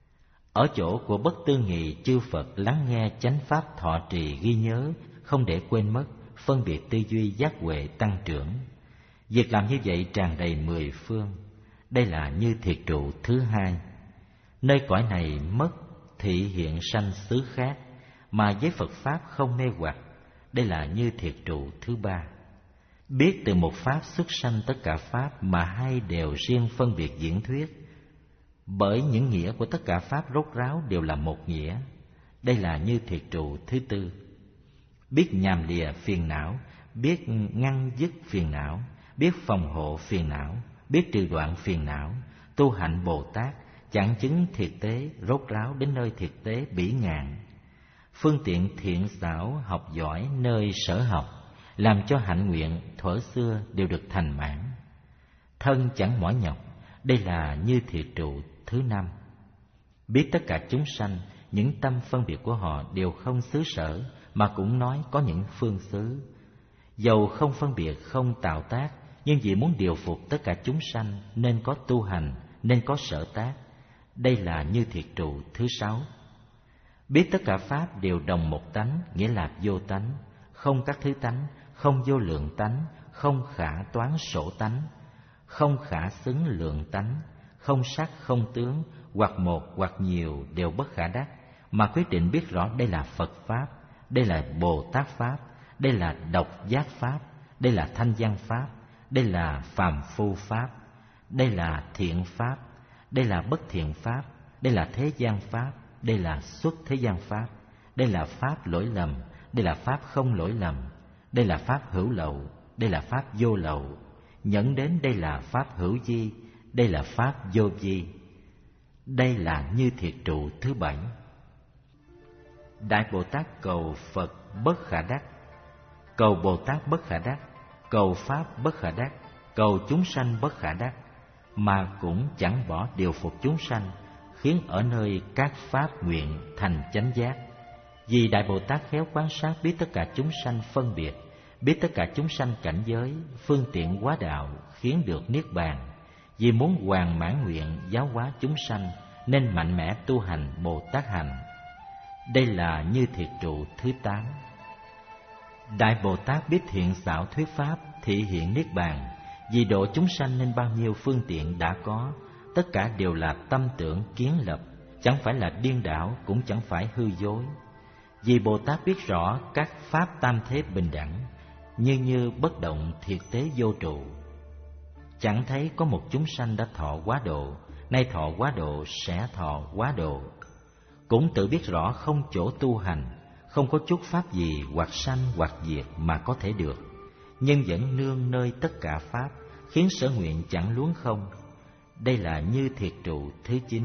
S1: Ở chỗ của bất tư nghị, chư Phật lắng nghe chánh pháp thọ trì ghi nhớ, không để quên mất, phân biệt tư duy giác huệ tăng trưởng. Việc làm như vậy tràn đầy mười phương. Đây là như thiệt trụ thứ hai. Nơi cõi này mất thị hiện sanh xứ khác, mà với Phật Pháp không mê hoặc. Đây là như thiệt trụ thứ ba. Biết từ một Pháp xuất sanh tất cả Pháp, mà hai đều riêng phân biệt diễn thuyết. Bởi những nghĩa của tất cả Pháp rốt ráo đều là một nghĩa. Đây là như thiệt trụ thứ tư. Biết nhàm lìa phiền não, biết ngăn dứt phiền não, biết phòng hộ phiền não, biết trừ đoạn phiền não, tu hạnh Bồ Tát, chẳng chứng thiệt tế, rốt ráo đến nơi thiệt tế bỉ ngạn. Phương tiện thiện xảo học giỏi nơi sở học, làm cho hạnh nguyện thuở xưa đều được thành mãn. Thân chẳng mỏi nhọc, đây là như thiệt trụ thứ năm. Biết tất cả chúng sanh, những tâm phân biệt của họ đều không xứ sở, mà cũng nói có những phương xứ. Dầu không phân biệt, không tạo tác, nhưng vì muốn điều phục tất cả chúng sanh nên có tu hành, nên có sở tác. Đây là như thiệt trụ thứ sáu. Biết tất cả Pháp đều đồng một tánh, nghĩa là vô tánh, không các thứ tánh, không vô lượng tánh, không khả toán sổ tánh, không khả xứng lượng tánh, không sắc không tướng, hoặc một hoặc nhiều đều bất khả đắc, mà quyết định biết rõ đây là Phật Pháp, đây là Bồ Tát Pháp, đây là độc giác Pháp, đây là thanh văn Pháp, đây là phàm phu Pháp, đây là thiện Pháp, đây là bất thiện Pháp, đây là thế gian Pháp, đây là xuất thế gian Pháp, đây là Pháp lỗi lầm, đây là Pháp không lỗi lầm, đây là Pháp hữu lậu, đây là Pháp vô lậu, nhẫn đến đây là Pháp hữu vi, đây là Pháp vô vi. Đây là như thiệt trụ thứ bảy. Đại Bồ Tát cầu Phật bất khả đắc, cầu Bồ Tát bất khả đắc, cầu Pháp bất khả đắc, cầu chúng sanh bất khả đắc, mà cũng chẳng bỏ điều phục chúng sanh, khiến ở nơi các Pháp nguyện thành chánh giác. Vì Đại Bồ Tát khéo quan sát biết tất cả chúng sanh phân biệt, biết tất cả chúng sanh cảnh giới, phương tiện hóa đạo, khiến được niết bàn. Vì muốn hoàn mãn nguyện giáo hóa chúng sanh, nên mạnh mẽ tu hành Bồ Tát hành. Đây là như thiệt trụ thứ tám. Đại Bồ Tát biết thiện xảo thuyết pháp, thị hiện niết bàn. Vì độ chúng sanh nên bao nhiêu phương tiện đã có, tất cả đều là tâm tưởng kiến lập, chẳng phải là điên đảo, cũng chẳng phải hư dối. Vì Bồ Tát biết rõ các pháp tam thế bình đẳng, như như bất động thiệt tế vô trụ. Chẳng thấy có một chúng sanh đã thọ quá độ, nay thọ quá độ sẽ thọ quá độ. Cũng tự biết rõ không chỗ tu hành, không có chút pháp gì hoặc sanh hoặc diệt mà có thể được, nhưng vẫn nương nơi tất cả pháp, khiến sở nguyện chẳng luống không. Đây là như thiệt trụ thứ chín.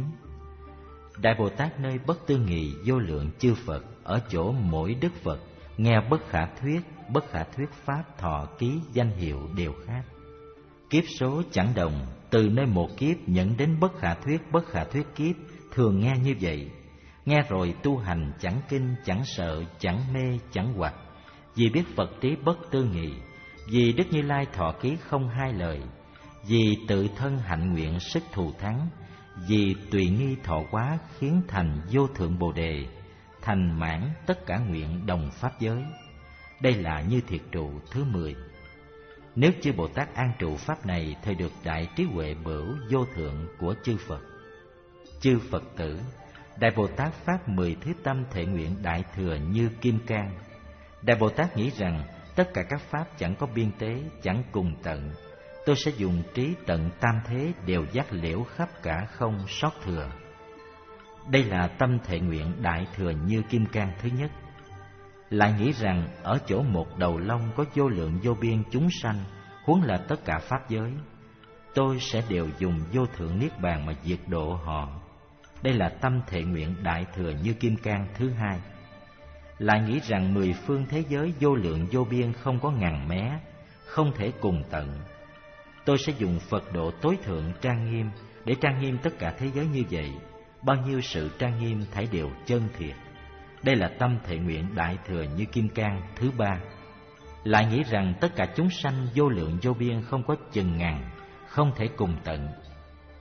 S1: Đại Bồ Tát nơi bất tư nghị vô lượng chư Phật, ở chỗ mỗi đức Phật nghe bất khả thuyết, bất khả thuyết pháp thọ ký danh hiệu đều khác. Kiếp số chẳng đồng, từ nơi một kiếp nhận đến bất khả thuyết, bất khả thuyết kiếp, thường nghe như vậy. Nghe rồi tu hành chẳng kinh, chẳng sợ, chẳng mê, chẳng hoặc. Vì biết Phật trí bất tư nghị, vì Đức Như Lai thọ ký không hai lời, vì tự thân hạnh nguyện sức thù thắng, vì tùy nghi thọ quá khiến thành vô thượng Bồ Đề, thành mãn tất cả nguyện đồng pháp giới. Đây là như thiệt trụ thứ mười. Nếu chư Bồ Tát an trụ pháp này, thời được đại trí huệ bửu vô thượng của chư Phật. Chư Phật tử, Đại Bồ Tát phát mười thứ tâm thệ nguyện đại thừa như kim cang. Đại Bồ Tát nghĩ rằng tất cả các pháp chẳng có biên tế, chẳng cùng tận. Tôi sẽ dùng trí tận tam thế đều giác liễu khắp cả không sót thừa. Đây là tâm thệ nguyện đại thừa như kim cang thứ nhất. Lại nghĩ rằng ở chỗ một đầu long có vô lượng vô biên chúng sanh, huống là tất cả pháp giới, tôi sẽ đều dùng vô thượng niết bàn mà diệt độ họ. Đây là tâm thệ nguyện đại thừa như kim cang thứ hai. Lại nghĩ rằng mười phương thế giới vô lượng vô biên không có ngàn mé, không thể cùng tận. Tôi sẽ dùng Phật độ tối thượng trang nghiêm để trang nghiêm tất cả thế giới như vậy. Bao nhiêu sự trang nghiêm thảy đều chân thiệt. Đây là tâm thệ nguyện đại thừa như kim cang thứ ba. Lại nghĩ rằng tất cả chúng sanh vô lượng vô biên không có chừng ngàn, không thể cùng tận.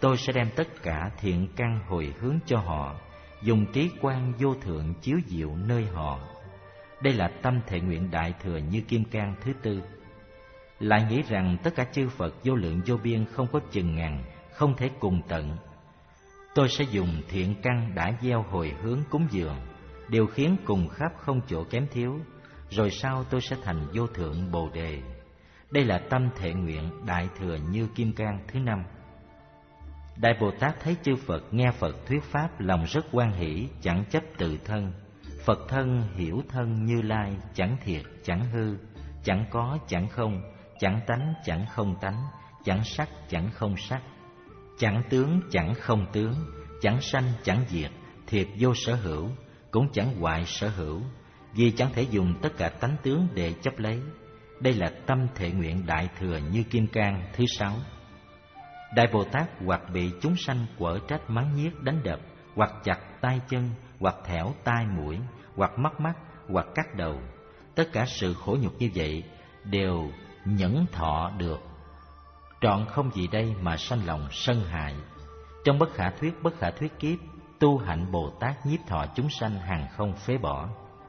S1: tôi sẽ đem tất cả thiện căn hồi hướng cho họ, dùng trí quang vô thượng chiếu diệu nơi họ. Đây là tâm thệ nguyện đại thừa Như Kim Cang thứ tư. Lại nghĩ rằng tất cả chư Phật vô lượng vô biên không có chừng ngàn, không thể cùng tận. Tôi sẽ dùng thiện căn đã gieo hồi hướng cúng dường, điều khiến cùng khắp không chỗ kém thiếu, rồi sau tôi sẽ thành vô thượng Bồ Đề. Đây là tâm thệ nguyện đại thừa Như Kim Cang thứ năm. Đại Bồ Tát thấy chư Phật nghe Phật thuyết pháp, lòng rất hoan hỷ, chẳng chấp tự thân. Phật thân hiểu thân Như Lai, chẳng thiệt chẳng hư, chẳng có chẳng không, chẳng tánh chẳng không tánh, chẳng sắc chẳng không sắc, chẳng tướng chẳng không tướng, chẳng sanh chẳng diệt, thiệt vô sở hữu, cũng chẳng hoại sở hữu, vì chẳng thể dùng tất cả tánh tướng để chấp lấy. Đây là tâm thệ nguyện đại thừa Như Kim Cang thứ sáu. Đại Bồ Tát hoặc bị chúng sanh quở trách mắng nhiếc đánh đập, hoặc chặt tay chân, hoặc thẻo tai mũi, hoặc mất mắt, hoặc cắt đầu, tất cả sự khổ nhục như vậy đều nhẫn thọ được, trọn không gì đây mà sanh lòng sân hại. Trong bất khả thuyết bất khả thuyết kiếp, tu hạnh Bồ Tát nhiếp thọ chúng sanh hàng không phế bỏ.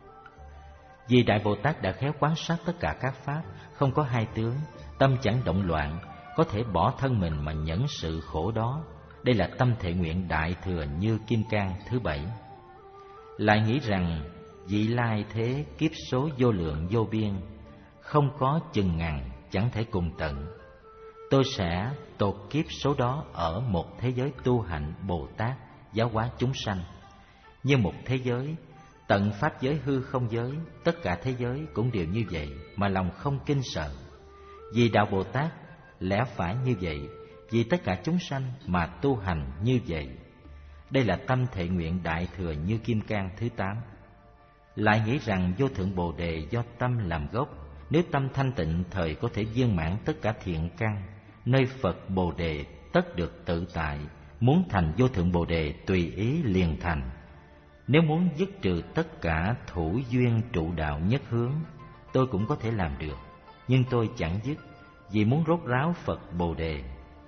S1: Vì Đại Bồ Tát đã khéo quan sát tất cả các pháp, không có hai tướng, tâm chẳng động loạn, có thể bỏ thân mình mà nhẫn sự khổ đó. Đây là tâm thệ nguyện đại thừa Như Kim Cang thứ bảy. Lại nghĩ rằng vị lai thế kiếp số vô lượng vô biên, không có chừng ngàn, chẳng thể cùng tận. Tôi sẽ tột kiếp số đó ở một thế giới tu hạnh Bồ Tát giáo hóa chúng sanh. Như một thế giới, tận pháp giới hư không giới, tất cả thế giới cũng đều như vậy mà lòng không kinh sợ. Vì đạo Bồ Tát lẽ phải như vậy, vì tất cả chúng sanh mà tu hành như vậy. Đây là tâm thệ nguyện đại thừa Như Kim Cang thứ tám. Lại nghĩ rằng vô thượng Bồ Đề do tâm làm gốc, nếu tâm thanh tịnh thời có thể viên mãn tất cả thiện căn, nơi Phật Bồ Đề tất được tự tại, muốn thành vô thượng Bồ Đề tùy ý liền thành. Nếu muốn dứt trừ tất cả thủ duyên trụ đạo nhất hướng, tôi cũng có thể làm được, nhưng tôi chẳng dứt, vì muốn rốt ráo Phật Bồ Đề.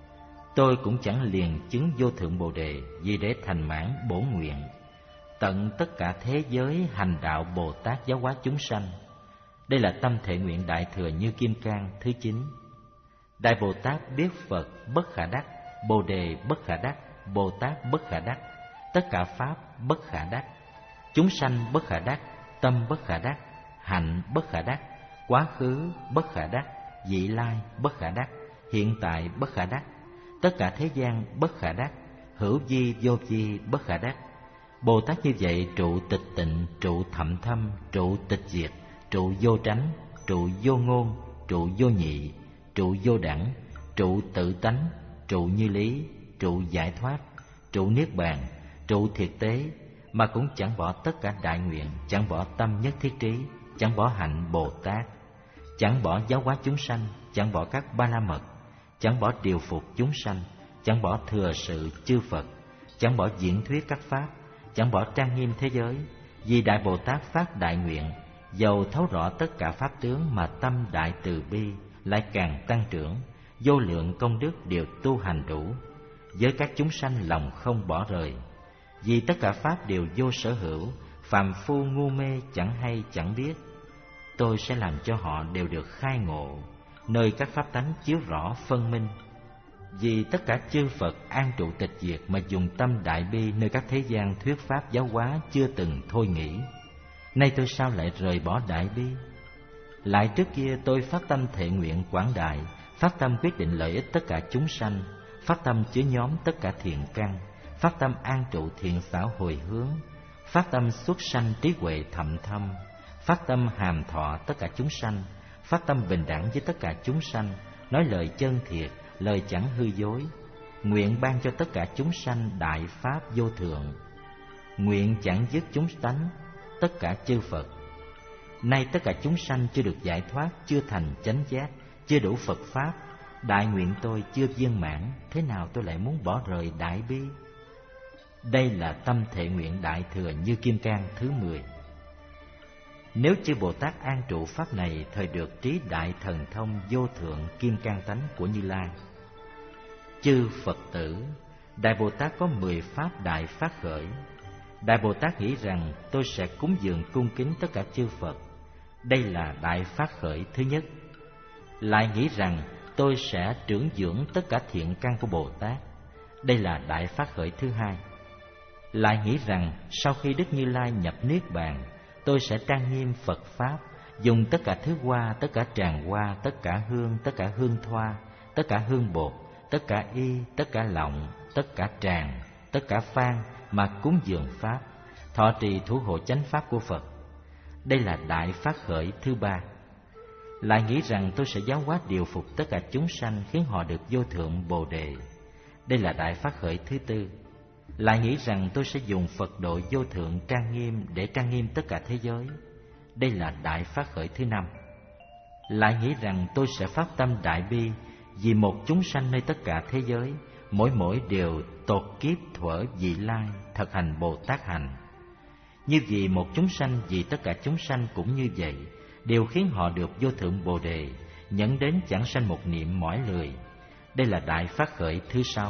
S1: Tôi cũng chẳng liền chứng vô thượng Bồ Đề, vì để thành mãn bổ nguyện, tận tất cả thế giới hành đạo Bồ Tát giáo hóa chúng sanh. Đây là tâm thệ nguyện đại thừa Như Kim Cang thứ chín. Đại Bồ Tát biết Phật bất khả đắc, Bồ Đề bất khả đắc, Bồ Tát bất khả đắc, tất cả pháp bất khả đắc, chúng sanh bất khả đắc, tâm bất khả đắc, hạnh bất khả đắc, quá khứ bất khả đắc, vị lai bất khả đắc, hiện tại bất khả đắc, tất cả thế gian bất khả đắc, hữu vi vô vi bất khả đắc. Bồ Tát như vậy trụ tịch tịnh, trụ thậm thâm, trụ tịch diệt, trụ vô tránh, trụ vô ngôn, trụ vô nhị, trụ vô đẳng, trụ tự tánh, trụ như lý, trụ giải thoát, trụ niết bàn, trụ thiệt tế, mà cũng chẳng bỏ tất cả đại nguyện, chẳng bỏ tâm nhất thiết trí, chẳng bỏ hạnh Bồ Tát, chẳng bỏ giáo hóa chúng sanh, chẳng bỏ các ba la mật, chẳng bỏ điều phục chúng sanh, chẳng bỏ thừa sự chư Phật, chẳng bỏ diễn thuyết các pháp, chẳng bỏ trang nghiêm thế giới. Vì Đại Bồ Tát phát đại nguyện, dầu thấu rõ tất cả pháp tướng mà tâm đại từ bi lại càng tăng trưởng, vô lượng công đức đều tu hành đủ. Với các chúng sanh lòng không bỏ rời, vì tất cả pháp đều vô sở hữu, phàm phu ngu mê chẳng hay chẳng biết. Tôi sẽ làm cho họ đều được khai ngộ, nơi các pháp tánh chiếu rõ phân minh. Vì tất cả chư Phật an trụ tịch diệt mà dùng tâm đại bi nơi các thế gian thuyết pháp giáo hóa chưa từng thôi nghĩ. Nay tôi sao lại rời bỏ đại bi? Lại trước kia tôi phát tâm thệ nguyện quảng đại, phát tâm quyết định lợi ích tất cả chúng sanh, phát tâm chứa nhóm tất cả thiện căn, phát tâm an trụ thiện xảo hồi hướng, phát tâm xuất sanh trí huệ thậm thâm, phát tâm hàm thọ tất cả chúng sanh, phát tâm bình đẳng với tất cả chúng sanh, nói lời chân thiệt, lời chẳng hư dối, nguyện ban cho tất cả chúng sanh đại pháp vô thượng, nguyện chẳng dứt chúng tánh tất cả chư Phật. Nay tất cả chúng sanh chưa được giải thoát, chưa thành chánh giác, chưa đủ Phật pháp, đại nguyện tôi chưa viên mãn, thế nào tôi lại muốn bỏ rời đại bi? Đây là tâm thệ nguyện đại thừa Như Kim Cang thứ mười. Nếu chư Bồ Tát an trụ pháp này, thời được trí đại thần thông vô thượng kim cang tánh của Như Lai, chư Phật tử Đại Bồ Tát có mười pháp đại phát khởi. Đại Bồ Tát nghĩ rằng tôi sẽ cúng dường cung kính tất cả chư Phật. Đây là đại phát khởi thứ nhất. Lại nghĩ rằng tôi sẽ trưởng dưỡng tất cả thiện căn của Bồ Tát. Đây là đại phát khởi thứ hai. Lại nghĩ rằng sau khi Đức Như Lai nhập Niết Bàn, tôi sẽ trang nghiêm Phật Pháp, dùng tất cả thứ hoa, tất cả tràng hoa, tất cả hương, tất cả hương thoa, tất cả hương bột, tất cả y, tất cả lọng, tất cả tràng, tất cả phan mà cúng dường Pháp, thọ trì thủ hộ chánh Pháp của Phật. Đây là đại phát khởi thứ ba. Lại nghĩ rằng tôi sẽ giáo hóa điều phục tất cả chúng sanh, khiến họ được vô thượng Bồ Đề. Đây là đại phát khởi thứ tư. Lại nghĩ rằng tôi sẽ dùng Phật độ vô thượng trang nghiêm để trang nghiêm tất cả thế giới. Đây là đại phát khởi thứ năm. Lại nghĩ rằng tôi sẽ phát tâm đại bi vì một chúng sanh nơi tất cả thế giới, mỗi mỗi đều tột kiếp thuở vị lai thực hành Bồ Tát hành. Như vì một chúng sanh, vì tất cả chúng sanh cũng như vậy, đều khiến họ được vô thượng Bồ Đề, nhẫn đến chẳng sanh một niệm mỏi lười. Đây là đại phát khởi thứ sáu.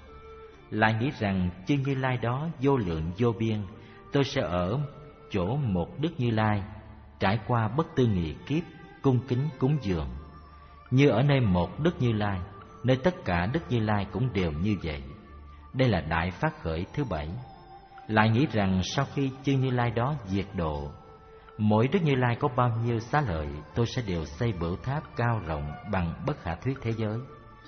S1: Lại nghĩ rằng chư Như Lai đó vô lượng vô biên, tôi sẽ ở chỗ một Đức Như Lai, trải qua bất tư nghì kiếp, cung kính cúng dường. Như ở nơi một Đức Như Lai, nơi tất cả Đức Như Lai cũng đều như vậy. Đây là đại phát khởi thứ bảy. Lại nghĩ rằng sau khi chư Như Lai đó diệt độ, mỗi Đức Như Lai có bao nhiêu xá lợi, tôi sẽ đều xây bửu tháp cao rộng bằng bất khả thuyết thế giới.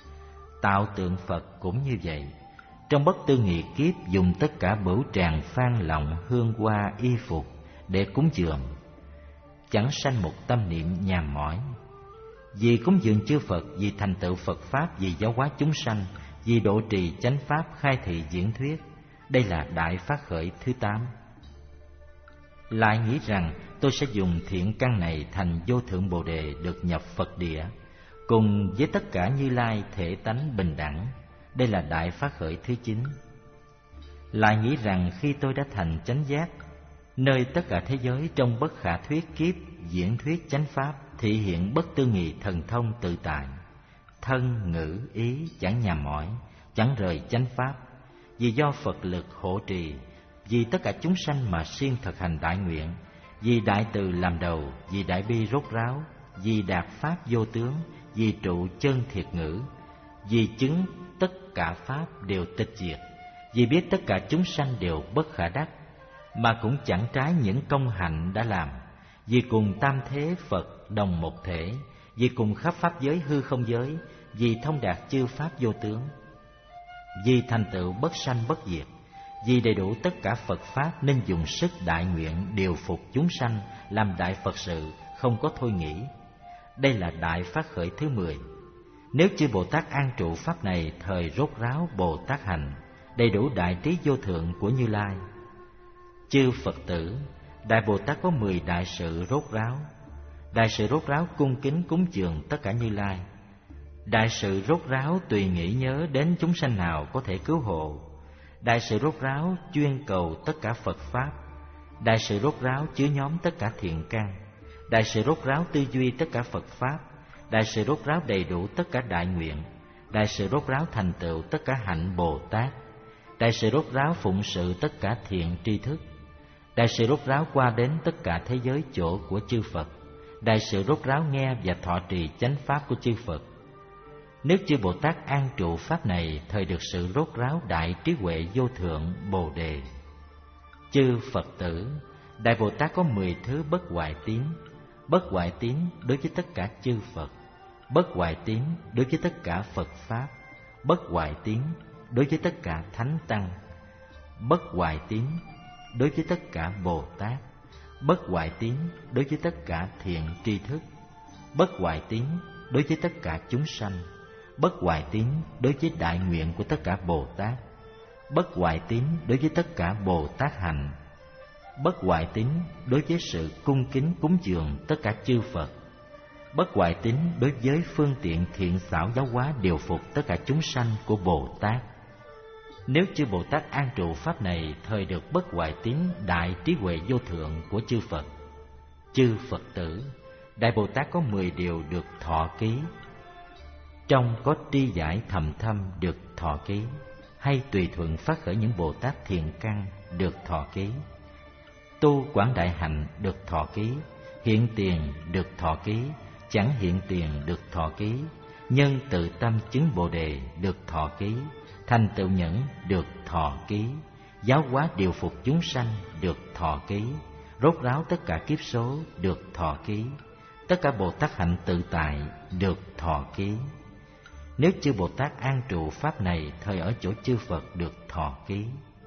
S1: Tạo tượng Phật cũng như vậy. Trong bất tư nghì kiếp, dùng tất cả bửu tràng phan lọng hương hoa y phục để cúng dường, chẳng sanh một tâm niệm nhàm mỏi. Vì cúng dường chư Phật, vì thành tựu Phật Pháp, vì giáo hóa chúng sanh, vì độ trì chánh Pháp khai thị diễn thuyết. Đây là đại phát khởi thứ tám. Lại nghĩ rằng tôi sẽ dùng thiện căn này thành vô thượng Bồ Đề, được nhập Phật địa, cùng với tất cả Như Lai thể tánh bình đẳng. Đây là đại phát khởi thứ chín. Lại nghĩ rằng khi tôi đã thành chánh giác, nơi tất cả thế giới trong bất khả thuyết kiếp diễn thuyết chánh Pháp, thị hiện bất tư nghì thần thông tự tại, thân ngữ ý chẳng nhàm mỏi, chẳng rời chánh Pháp. Vì do Phật lực hộ trì, vì tất cả chúng sanh mà siêng thực hành đại nguyện, vì đại từ làm đầu, vì đại bi rốt ráo, vì đạt Pháp vô tướng, vì trụ chân thiệt ngữ, vì chứng tất cả Pháp đều tịch diệt, vì biết tất cả chúng sanh đều bất khả đắc, mà cũng chẳng trái những công hạnh đã làm, vì cùng tam thế Phật đồng một thể, vì cùng khắp Pháp giới hư không giới, vì thông đạt chư Pháp vô tướng, vì thành tựu bất sanh bất diệt, vì đầy đủ tất cả Phật Pháp, nên dùng sức đại nguyện điều phục chúng sanh, làm đại Phật sự, không có thôi nghĩ. Đây là đại phát khởi thứ mười. Nếu chư Bồ Tát an trụ Pháp này thời rốt ráo Bồ Tát hành, đầy đủ đại trí vô thượng của Như Lai. Chư Phật tử, Đại Bồ Tát có mười đại sự rốt ráo. Đại sự rốt ráo cung kính cúng dường tất cả Như Lai. Đại sự rốt ráo tùy nghĩ nhớ đến chúng sanh nào có thể cứu hộ. Đại sự rốt ráo chuyên cầu tất cả Phật Pháp. Đại sự rốt ráo chứa nhóm tất cả thiện căn. Đại sự rốt ráo tư duy tất cả Phật Pháp. Đại sự rốt ráo đầy đủ tất cả đại nguyện. Đại sự rốt ráo thành tựu tất cả hạnh Bồ Tát. Đại sự rốt ráo phụng sự tất cả thiện tri thức. Đại sự rốt ráo qua đến tất cả thế giới chỗ của chư Phật. Đại sự rốt ráo nghe và thọ trì chánh Pháp của chư Phật. Nếu chư Bồ Tát an trụ Pháp này, thời được sự rốt ráo đại trí huệ vô thượng Bồ Đề. Chư Phật tử, Đại Bồ Tát có mười thứ bất hoại tín. Bất hoại tín đối với tất cả chư Phật, bất hoại tín đối với tất cả Phật Pháp, bất hoại tín đối với tất cả Thánh Tăng, bất hoại tín đối với tất cả Bồ Tát, bất hoại tín đối với tất cả thiện tri thức, bất hoại tín đối với tất cả chúng sanh, bất hoại tín đối với đại nguyện của tất cả Bồ Tát, bất hoại tín đối với tất cả Bồ Tát hành, bất hoại tín đối với sự cung kính cúng dường tất cả chư Phật, bất hoại tín đối với phương tiện thiện xảo giáo hóa điều phục tất cả chúng sanh của Bồ Tát. Nếu chư Bồ Tát an trụ Pháp này, thời được bất hoại tín đại trí huệ vô thượng của chư Phật. Chư Phật tử, Đại Bồ Tát có mười điều được thọ ký. Trong có tri giải thầm thâm được thọ ký. hay tùy thuận phát khởi những Bồ Tát thiện căn được thọ ký. Tu quảng đại hạnh được thọ ký, hiện tiền được thọ ký, chẳng hiện tiền được thọ ký, nhân tự tâm chứng Bồ đề được thọ ký, thành tựu nhẫn được thọ ký, giáo hóa điều phục chúng sanh được thọ ký, rốt ráo tất cả kiếp số được thọ ký, tất cả Bồ Tát hạnh tự tại được thọ ký. Nếu chư Bồ Tát an trụ pháp này thời ở chỗ chư Phật được thọ ký.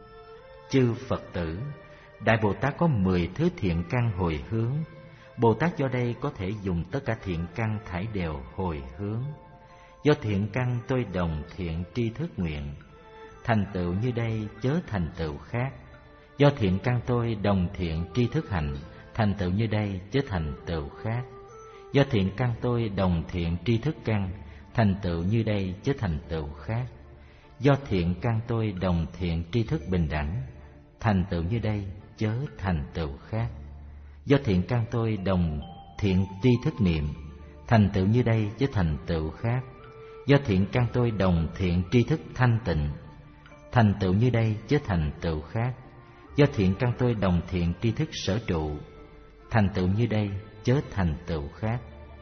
S1: Chư Phật tử, Đại Bồ Tát có mười thứ thiện căn hồi hướng. Bồ Tát do đây có thể dùng tất cả thiện căn thảy đều hồi hướng. Do thiện căn tôi đồng thiện tri thức nguyện, thành tựu như đây chớ thành tựu khác. Do thiện căn tôi đồng thiện tri thức hành, thành tựu như đây chớ thành tựu khác. Do thiện căn tôi đồng thiện tri thức căn, thành tựu như đây chớ thành tựu khác. Do thiện căn tôi đồng thiện tri thức bình đẳng, thành tựu như đây chớ thành tựu khác. Do thiện căn tôi đồng thiện tri thức niệm, thành tựu như đây chớ thành tựu khác. Do thiện căn tôi đồng thiện tri thức thanh tịnh, thành tựu như đây chớ thành tựu khác. Do thiện căn tôi đồng thiện tri thức sở trụ, thành tựu như đây chớ thành tựu khác.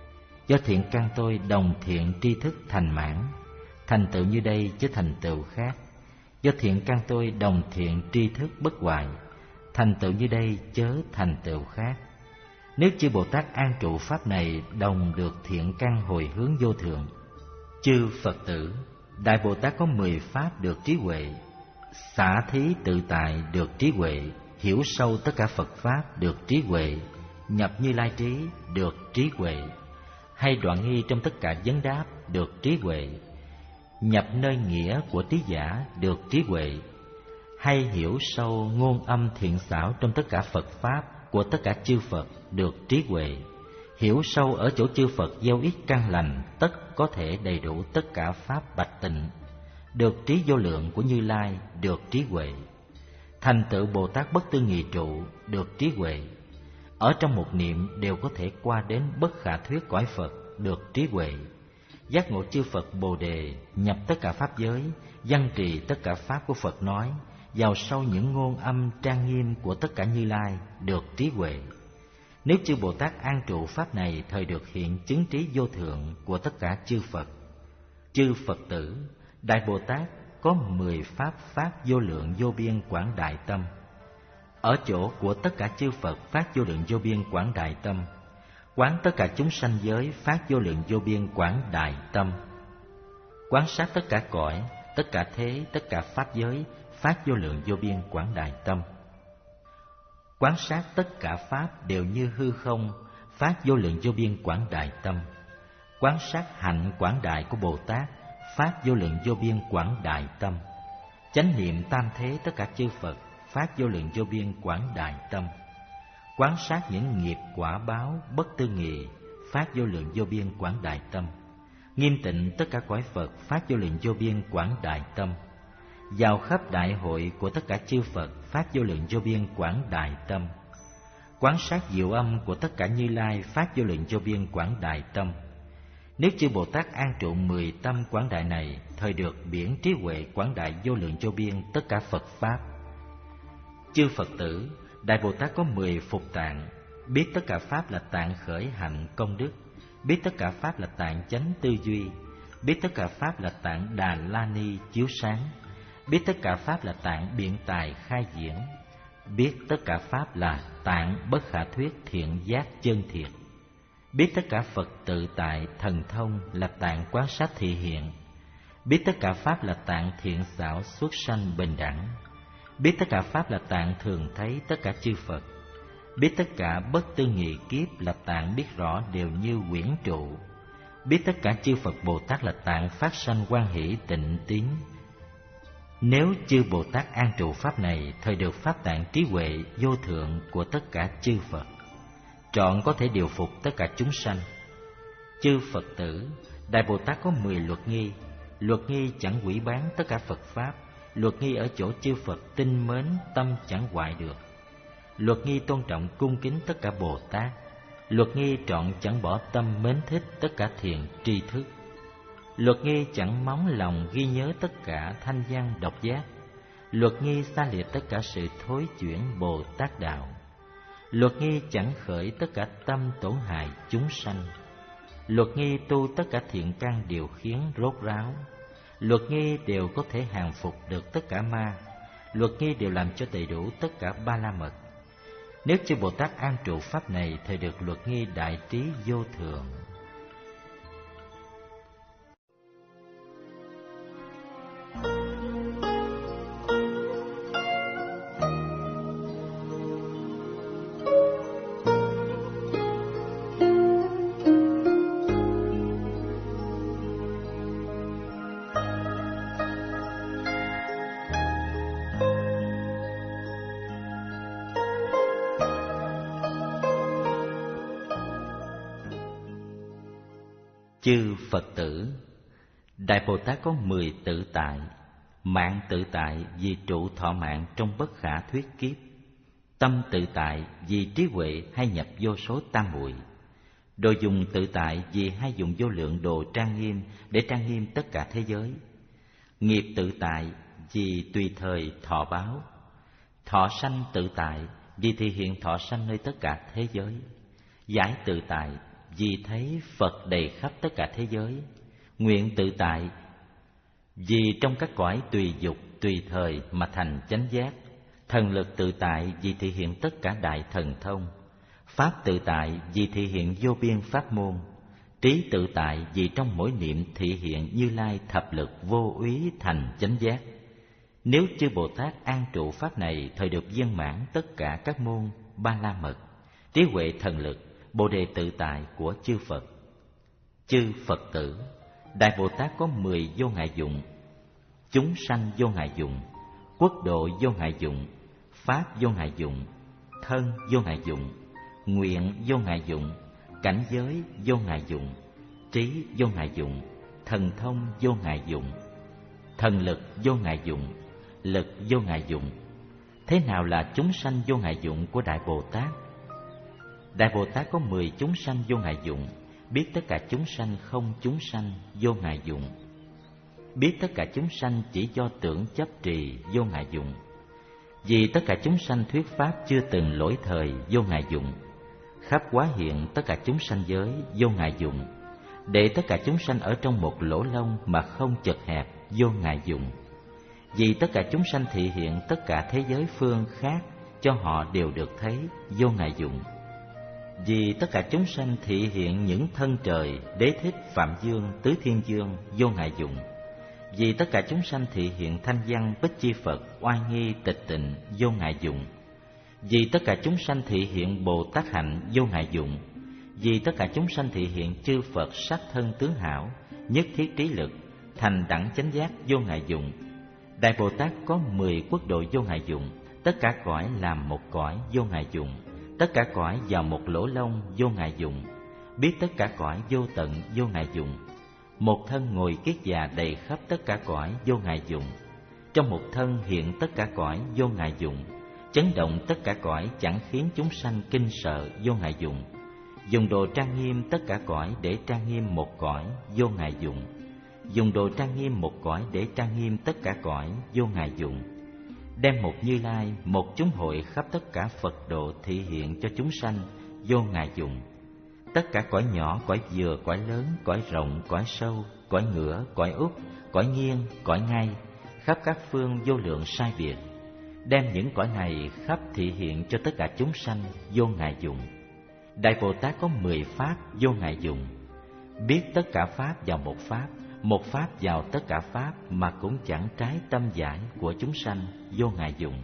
S1: Do thiện căn tôi đồng thiện tri thức thành mãn, thành tựu như đây chớ thành tựu khác. Do thiện căn tôi đồng thiện tri thức bất hoại, thành tựu như đây chớ thành tựu khác. Nếu chư Bồ Tát an trụ pháp này đồng được thiện căn hồi hướng vô thượng. Chư Phật tử, Đại Bồ Tát có mười pháp được trí huệ, xả thí tự tại được trí huệ, hiểu sâu tất cả Phật pháp được trí huệ, nhập Như Lai trí được trí huệ, hay đoạn nghi trong tất cả vấn đáp được trí huệ, nhập nơi nghĩa của trí giả được trí huệ, hay hiểu sâu ngôn âm thiện xảo trong tất cả Phật pháp của tất cả chư Phật được trí huệ, hiểu sâu ở chỗ chư Phật gieo ít căn lành tất có thể đầy đủ tất cả pháp bạch tịnh được trí vô lượng của Như Lai được trí huệ, thành tựu Bồ Tát bất tư nghị trụ được trí huệ, ở trong một niệm đều có thể qua đến bất khả thuyết cõi Phật được trí huệ, giác ngộ chư Phật Bồ đề, nhập tất cả pháp giới, văn trì tất cả pháp của Phật nói, vào sâu những ngôn âm trang nghiêm của tất cả Như Lai được trí huệ. Nếu chư Bồ Tát an trụ pháp này thời được hiện chứng trí vô thượng của tất cả chư Phật. Chư Phật tử, Đại Bồ Tát có mười pháp phát vô lượng vô biên quảng đại tâm. Ở chỗ của tất cả chư Phật phát vô lượng vô biên quảng đại tâm, quán tất cả chúng sanh giới phát vô lượng vô biên quảng đại tâm. Quán sát tất cả cõi, tất cả thế, tất cả pháp giới phát vô lượng vô biên quảng đại tâm. Quán sát tất cả pháp đều như hư không, phát vô lượng vô biên quảng đại tâm. Quán sát hạnh quảng đại của Bồ Tát, phát vô lượng vô biên quảng đại tâm. Chánh niệm tam thế tất cả chư Phật, phát vô lượng vô biên quảng đại tâm. Quán sát những nghiệp quả báo bất tư nghị, phát vô lượng vô biên quảng đại tâm. Nghiêm tịnh tất cả cõi Phật, phát vô lượng vô biên quảng đại tâm. Vào khắp đại hội của tất cả chư Phật, phát vô lượng vô biên quảng đại tâm. Quán sát diệu âm của tất cả Như Lai, phát vô lượng vô biên quảng đại tâm. Nếu chư Bồ Tát an trụ mười tâm quảng đại này, thời được biển trí huệ quảng đại vô lượng vô biên tất cả Phật pháp. Chư Phật tử, Đại Bồ Tát có mười phục tạng, biết tất cả pháp là tạng khởi hạnh công đức, biết tất cả pháp là tạng chánh tư duy, biết tất cả pháp là tạng Đà La Ni chiếu sáng, biết tất cả pháp là tạng biện tài khai diễn, biết tất cả pháp là tạng bất khả thuyết thiện giác chân thiệt, biết tất cả Phật tự tại thần thông là tạng quán sát thị hiện, biết tất cả pháp là tạng thiện xảo xuất sanh bình đẳng, biết tất cả pháp là tạng thường thấy tất cả chư Phật, biết tất cả bất tư nghị kiếp là tạng biết rõ đều như quyển trụ, biết tất cả chư Phật Bồ Tát là tạng phát sanh quan hỷ tịnh tín. Nếu chư Bồ Tát an trụ pháp này, thời được pháp tạng trí huệ vô thượng của tất cả chư Phật, trọn có thể điều phục tất cả chúng sanh. Chư Phật tử, Đại Bồ Tát có mười luật nghi. Luật nghi chẳng hủy bán tất cả Phật pháp. Luật nghi ở chỗ chư Phật tinh mến, tâm chẳng hoại được. Luật nghi tôn trọng cung kính tất cả Bồ Tát. Luật nghi trọn chẳng bỏ tâm mến thích tất cả thiện tri thức. Luật nghi chẳng móng lòng ghi nhớ tất cả thanh văn độc giác. Luật nghi xa lìa tất cả sự thối chuyển Bồ Tát đạo. Luật nghi chẳng khởi tất cả tâm tổn hại chúng sanh. Luật nghi tu tất cả thiện căn đều khiến rốt ráo. Luật nghi đều có thể hàng phục được tất cả ma. Luật nghi đều làm cho đầy đủ tất cả ba la mật. Nếu chư Bồ Tát an trụ pháp này thì được luật nghi đại trí vô thượng. Chư Phật tử, Đại Bồ Tát có mười tự tại. Mạng tự tại vì trụ thọ mạng trong bất khả thuyết kiếp. Tâm tự tại vì trí huệ hay nhập vô số tam muội. Đồ dùng tự tại vì hay dùng vô lượng đồ trang nghiêm để trang nghiêm tất cả thế giới. Nghiệp tự tại vì tùy thời thọ báo. Thọ sanh tự tại vì thị hiện thọ sanh nơi tất cả thế giới. Giải tự tại vì thấy Phật đầy khắp tất cả thế giới. Nguyện tự tại vì trong các cõi tùy dục tùy thời mà thành chánh giác. Thần lực tự tại vì thị hiện tất cả đại thần thông. Pháp tự tại vì thị hiện vô biên pháp môn. Trí tự tại vì trong mỗi niệm thị hiện Như Lai thập lực vô úy thành chánh giác. Nếu chư Bồ Tát an trụ pháp này, thời được viên mãn tất cả các môn ba la mật, trí huệ thần lực, Bồ đề tự tại của chư Phật. Chư Phật tử, Đại Bồ Tát có mười vô ngại dụng: chúng sanh vô ngại dụng, quốc độ vô ngại dụng, pháp vô ngại dụng, thân vô ngại dụng, nguyện vô ngại dụng, cảnh giới vô ngại dụng, trí vô ngại dụng, thần thông vô ngại dụng, thần lực vô ngại dụng, lực vô ngại dụng. Thế nào là chúng sanh vô ngại dụng của Đại Bồ Tát? Đại Bồ Tát có mười chúng sanh vô ngại dụng, biết tất cả chúng sanh không chúng sanh vô ngại dụng, biết tất cả chúng sanh chỉ do tưởng chấp trì vô ngại dụng, vì tất cả chúng sanh thuyết pháp chưa từng lỗi thời vô ngại dụng, khắp hóa hiện tất cả chúng sanh giới vô ngại dụng, để tất cả chúng sanh ở trong một lỗ lông mà không chật hẹp vô ngại dụng, vì tất cả chúng sanh thị hiện tất cả thế giới phương khác cho họ đều được thấy vô ngại dụng, vì tất cả chúng sanh thị hiện những thân trời, Đế Thích, Phạm Dương, Tứ Thiên Dương vô ngại dụng, vì tất cả chúng sanh thị hiện thanh văn, Bích Chi Phật, Oai Nghi, Tịch Tịnh vô ngại dụng, vì tất cả chúng sanh thị hiện Bồ Tát hạnh vô ngại dụng, vì tất cả chúng sanh thị hiện chư Phật sắc thân tướng hảo, nhất thiết trí lực, thành đẳng chánh giác vô ngại dụng. Đại Bồ Tát có mười quốc độ vô ngại dụng, tất cả cõi làm một cõi vô ngại dụng, tất cả cõi vào một lỗ lông vô ngại dụng, biết tất cả cõi vô tận vô ngại dụng, một thân ngồi kiết già đầy khắp tất cả cõi vô ngại dụng, trong một thân hiện tất cả cõi vô ngại dụng, chấn động tất cả cõi chẳng khiến chúng sanh kinh sợ vô ngại dụng, dùng đồ trang nghiêm tất cả cõi để trang nghiêm một cõi vô ngại dụng, dùng đồ trang nghiêm một cõi để trang nghiêm tất cả cõi vô ngại dụng, đem một Như Lai, một chúng hội khắp tất cả Phật độ thị hiện cho chúng sanh vô ngại dụng. Tất cả cõi nhỏ, cõi vừa, cõi lớn, cõi rộng, cõi sâu, cõi ngửa, cõi úp, cõi nghiêng, cõi ngay, khắp các phương vô lượng sai biệt, đem những cõi này khắp thị hiện cho tất cả chúng sanh vô ngại dụng. Đại Bồ Tát có mười pháp vô ngại dụng, biết tất cả pháp vào một pháp, một pháp vào tất cả pháp mà cũng chẳng trái tâm giải của chúng sanh vô ngại dụng.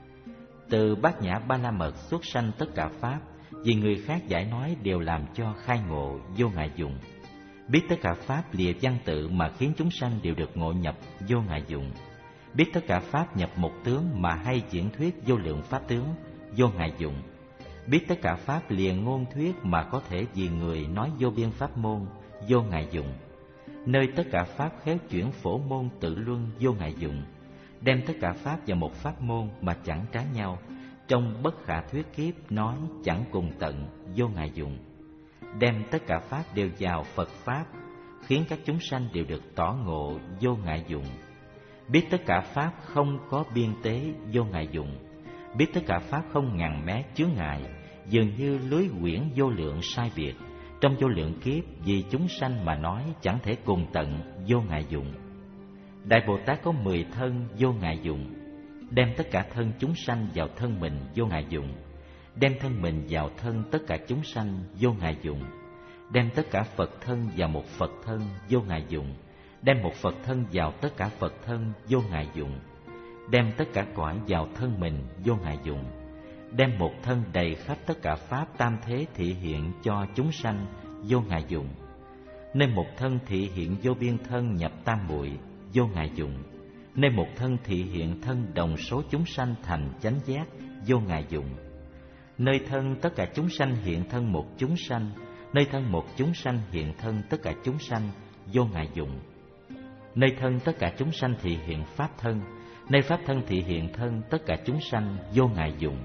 S1: Từ bát nhã ba la mật xuất sanh tất cả pháp, vì người khác giải nói đều làm cho khai ngộ vô ngại dụng. Biết tất cả pháp lìa văn tự mà khiến chúng sanh đều được ngộ nhập vô ngại dụng. Biết tất cả pháp nhập một tướng mà hay diễn thuyết vô lượng pháp tướng vô ngại dụng. Biết tất cả pháp lìa ngôn thuyết mà có thể vì người nói vô biên pháp môn vô ngại dụng. Nơi tất cả pháp khéo chuyển phổ môn tự luân vô ngại dụng, đem tất cả pháp vào một pháp môn mà chẳng trái nhau, trong bất khả thuyết kiếp nói chẳng cùng tận vô ngại dụng. Đem tất cả pháp đều vào Phật pháp, khiến các chúng sanh đều được tỏ ngộ vô ngại dụng. Biết tất cả pháp không có biên tế vô ngại dụng, biết tất cả pháp không ngằn mé chướng ngại, dường như lưới quyển vô lượng sai biệt. Trong vô lượng kiếp vì chúng sanh mà nói chẳng thể cùng tận vô ngại dụng. Đại Bồ Tát có mười thân vô ngại dụng, đem tất cả thân chúng sanh vào thân mình vô ngại dụng, đem thân mình vào thân tất cả chúng sanh vô ngại dụng, đem tất cả Phật thân vào một Phật thân vô ngại dụng, đem một Phật thân vào tất cả Phật thân vô ngại dụng, đem tất cả cõi vào thân mình vô ngại dụng, đem một thân đầy khắp tất cả pháp tam thế thị hiện cho chúng sanh vô ngại dụng, nên một thân thị hiện vô biên thân nhập tam muội vô ngại dụng, nên một thân thị hiện thân đồng số chúng sanh thành chánh giác vô ngại dụng, nơi thân tất cả chúng sanh hiện thân một chúng sanh, nơi thân một chúng sanh hiện thân tất cả chúng sanh vô ngại dụng, nơi thân tất cả chúng sanh thị hiện pháp thân, nơi pháp thân thị hiện thân tất cả chúng sanh vô ngại dụng.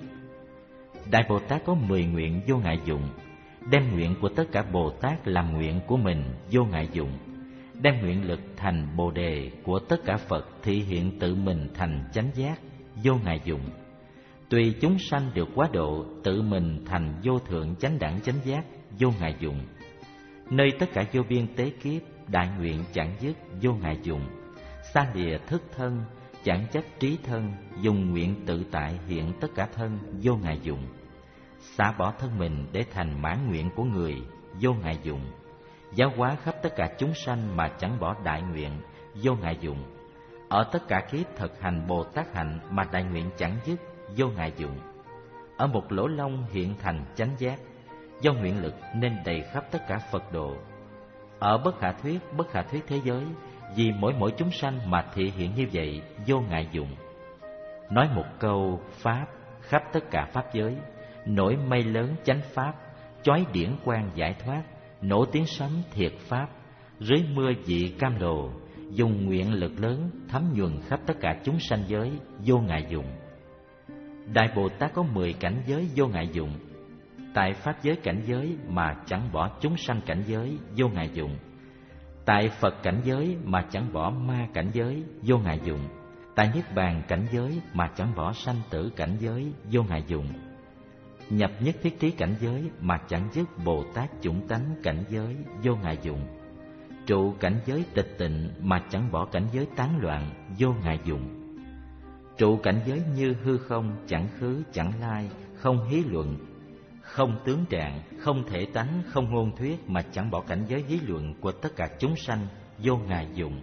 S1: Đại Bồ Tát có mười nguyện vô ngại dụng, đem nguyện của tất cả Bồ Tát làm nguyện của mình vô ngại dụng, đem nguyện lực thành Bồ Đề của tất cả Phật thị hiện tự mình thành chánh giác vô ngại dụng. Tùy chúng sanh được quá độ, tự mình thành vô thượng chánh đẳng chánh giác vô ngại dụng. Nơi tất cả vô biên tế kiếp, đại nguyện chẳng dứt vô ngại dụng. Xa lìa thức thân, chẳng chấp trí thân, dùng nguyện tự tại hiện tất cả thân vô ngại dụng. Xả bỏ thân mình để thành mãn nguyện của người vô ngại dụng. Giáo hóa khắp tất cả chúng sanh mà chẳng bỏ đại nguyện vô ngại dụng. Ở tất cả kiếp thực hành Bồ Tát hạnh mà đại nguyện chẳng dứt vô ngại dụng. Ở một lỗ lông hiện thành chánh giác, do nguyện lực nên đầy khắp tất cả Phật độ. Ở bất khả thuyết, bất khả thuyết thế giới, vì mỗi mỗi chúng sanh mà thị hiện như vậy vô ngại dụng. Nói một câu pháp khắp tất cả pháp giới, nổi mây lớn chánh pháp, chói điển quang giải thoát, nổ tiếng sấm thiệt pháp, rưới mưa vị cam lồ, dùng nguyện lực lớn thấm nhuần khắp tất cả chúng sanh giới vô ngại dụng. Đại Bồ Tát có mười cảnh giới vô ngại dụng, tại pháp giới cảnh giới mà chẳng bỏ chúng sanh cảnh giới vô ngại dụng, tại Phật cảnh giới mà chẳng bỏ ma cảnh giới vô ngại dụng, tại Niết Bàn cảnh giới mà chẳng bỏ sanh tử cảnh giới vô ngại dụng, nhập nhất thiết trí cảnh giới mà chẳng dứt Bồ Tát chủng tánh cảnh giới vô ngại dụng, trụ cảnh giới tịch tịnh mà chẳng bỏ cảnh giới tán loạn vô ngại dụng, trụ cảnh giới như hư không chẳng khứ chẳng lai, không hí luận, không tướng trạng, không thể tánh, không ngôn thuyết mà chẳng bỏ cảnh giới hí luận của tất cả chúng sanh vô ngại dụng.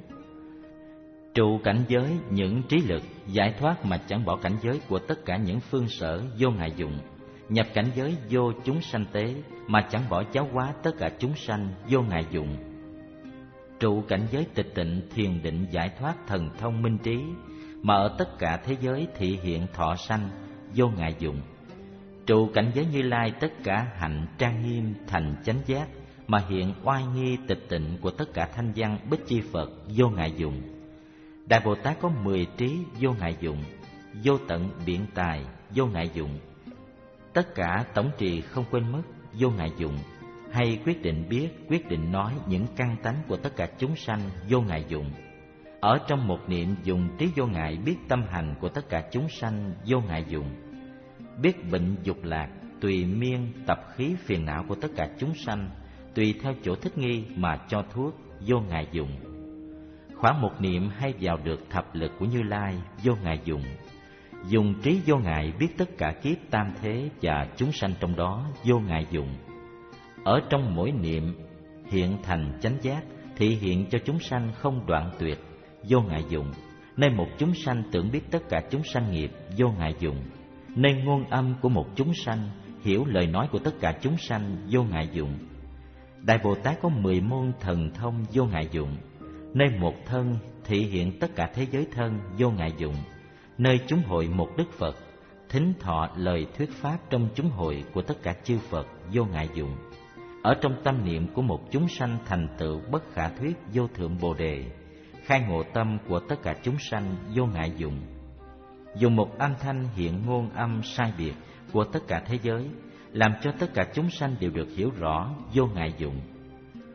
S1: Trụ cảnh giới những trí lực giải thoát mà chẳng bỏ cảnh giới của tất cả những phương sở vô ngại dụng. Nhập cảnh giới vô chúng sanh tế mà chẳng bỏ giáo hóa tất cả chúng sanh vô ngại dụng. Trụ cảnh giới tịch tịnh thiền định giải thoát thần thông minh trí mà ở tất cả thế giới thị hiện thọ sanh vô ngại dụng. Trụ cảnh giới Như Lai tất cả hạnh trang nghiêm thành chánh giác mà hiện oai nghi tịch tịnh của tất cả thanh văn bích chi Phật vô ngại dụng. Đại Bồ Tát có mười trí vô ngại dụng, vô tận biện tài vô ngại dụng, tất cả tổng trì không quên mất vô ngại dụng, hay quyết định biết, quyết định nói những căn tánh của tất cả chúng sanh vô ngại dụng. Ở trong một niệm dùng trí vô ngại biết tâm hành của tất cả chúng sanh vô ngại dụng, biết bệnh dục lạc tùy miên tập khí phiền não của tất cả chúng sanh, tùy theo chỗ thích nghi mà cho thuốc vô ngại dụng. Khoảng một niệm hay vào được thập lực của Như Lai vô ngại dụng, dùng trí vô ngại biết tất cả kiếp tam thế và chúng sanh trong đó vô ngại dụng. Ở trong mỗi niệm hiện thành chánh giác, thị hiện cho chúng sanh không đoạn tuyệt vô ngại dụng. Nơi một chúng sanh tưởng biết tất cả chúng sanh nghiệp vô ngại dụng. Nơi ngôn âm của một chúng sanh hiểu lời nói của tất cả chúng sanh vô ngại dụng. Đại Bồ Tát có mười môn thần thông vô ngại dụng. Nơi một thân thị hiện tất cả thế giới thân vô ngại dụng. Nơi chúng hội một Đức Phật, thính thọ lời thuyết pháp trong chúng hội của tất cả chư Phật vô ngại dụng. Ở trong tâm niệm của một chúng sanh thành tựu bất khả thuyết vô thượng Bồ Đề, khai ngộ tâm của tất cả chúng sanh vô ngại dụng. Dùng một âm thanh hiện ngôn âm sai biệt của tất cả thế giới, làm cho tất cả chúng sanh đều được hiểu rõ vô ngại dụng.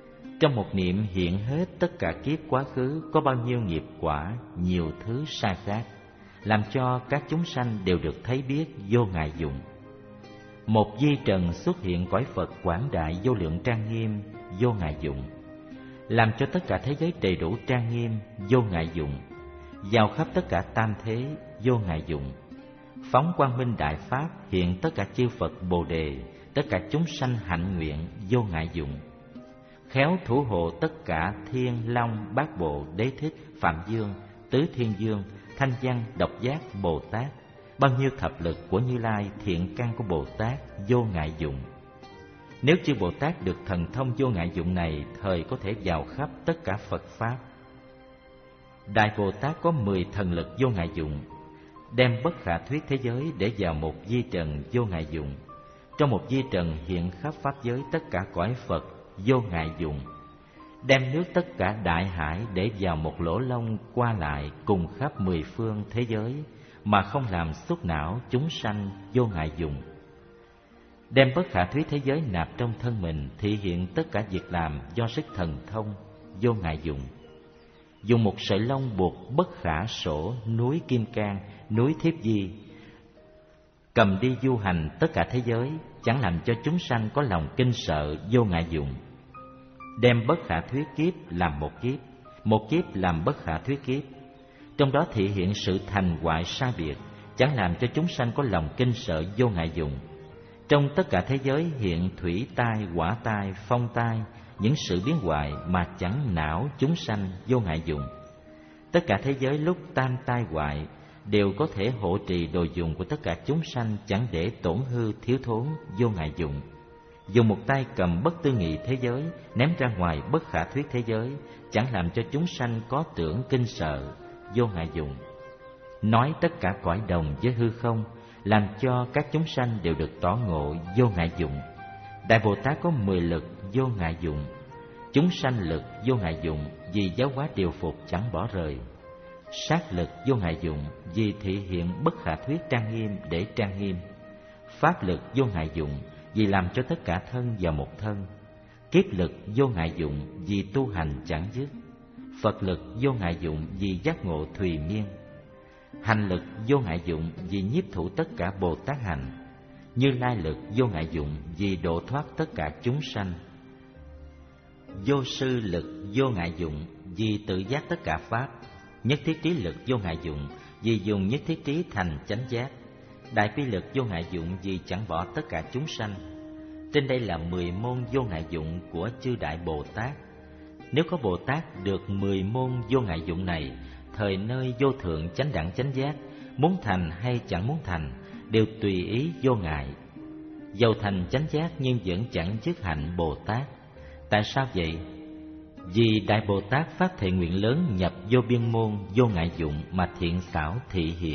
S1: Trong một niệm hiện hết tất cả kiếp quá khứ có bao nhiêu nghiệp quả, nhiều thứ sai khác, làm cho các chúng sanh đều được thấy biết vô ngại dụng. Một vi trần xuất hiện cõi Phật quảng đại vô lượng trang nghiêm, vô ngại dụng, làm cho tất cả thế giới đầy đủ trang nghiêm, vô ngại dụng, vào khắp tất cả tam thế, vô ngại dụng. Phóng quang minh đại pháp hiện tất cả chư Phật Bồ Đề, tất cả chúng sanh hạnh nguyện, vô ngại dụng. Khéo thủ hộ tất cả thiên long bát bộ đế thích Phạm Dương, tứ thiên dương, thanh văn độc giác Bồ Tát, bao nhiêu thập lực của Như Lai, thiện căn của Bồ Tát, vô ngại dụng. Nếu chư Bồ Tát được thần thông vô ngại dụng này, thời có thể vào khắp tất cả Phật pháp. Đại Bồ Tát có mười thần lực vô ngại dụng, đem bất khả thuyết thế giới để vào một vi trần vô ngại dụng. Trong một vi trần hiện khắp pháp giới tất cả cõi Phật vô ngại dụng, đem nước tất cả đại hải để vào một lỗ lông qua lại cùng khắp mười phương thế giới, mà không làm xúc não chúng sanh, vô ngại dụng. Đem bất khả thuyết thế giới nạp trong thân mình, thị hiện tất cả việc làm do sức thần thông, vô ngại dụng. Dùng một sợi lông buộc bất khả sổ núi Kim Cang, núi Thiếp Di, cầm đi du hành tất cả thế giới, chẳng làm cho chúng sanh có lòng kinh sợ, vô ngại dụng. Đem bất khả thuyết kiếp làm một kiếp, một kiếp làm bất khả thuyết kiếp, trong đó thị hiện sự thành hoại sai biệt, chẳng làm cho chúng sanh có lòng kinh sợ, vô ngại dụng. Trong tất cả thế giới hiện thủy tai, hỏa tai, phong tai, những sự biến hoại mà chẳng não chúng sanh, vô ngại dụng. Tất cả thế giới lúc tam tai hoại đều có thể hộ trì đồ dùng của tất cả chúng sanh, chẳng để tổn hư thiếu thốn, vô ngại dụng. Dùng một tay cầm bất tư nghị thế giới, ném ra ngoài bất khả thuyết thế giới, chẳng làm cho chúng sanh có tưởng kinh sợ, vô ngại dụng. Nói tất cả cõi đồng với hư không, làm cho các chúng sanh đều được tỏ ngộ, vô ngại dụng. Đại Bồ Tát có mười lực vô ngại dụng, chúng sanh lực vô ngại dụng, vì giáo hóa điều phục chẳng bỏ rời. Sát lực vô ngại dụng, vì thị hiện bất khả thuyết trang nghiêm để trang nghiêm. Pháp lực vô ngại dụng, vì làm cho tất cả thân vào một thân. Kiếp lực vô ngại dụng, vì tu hành chẳng dứt. Phật lực vô ngại dụng, vì giác ngộ thùy miên. Hành lực vô ngại dụng, vì nhiếp thủ tất cả Bồ Tát hành. Như Lai lực vô ngại dụng, vì độ thoát tất cả chúng sanh. Vô sư lực vô ngại dụng, vì tự giác tất cả pháp. Nhất thiết trí lực vô ngại dụng, vì dùng nhất thiết trí thành chánh giác. Đại bi lực vô ngại dụng, vì chẳng bỏ tất cả chúng sanh. Trên đây là mười môn vô ngại dụng của chư Đại Bồ Tát. Nếu có Bồ Tát được mười môn vô ngại dụng này, thời nơi vô thượng chánh đẳng chánh giác, muốn thành hay chẳng muốn thành, đều tùy ý vô ngại. Dầu thành chánh giác nhưng vẫn chẳng dứt hạnh Bồ Tát. Tại sao vậy? Vì Đại Bồ Tát phát thệ nguyện lớn nhập vô biên môn vô ngại dụng mà thiện xảo thị hiện.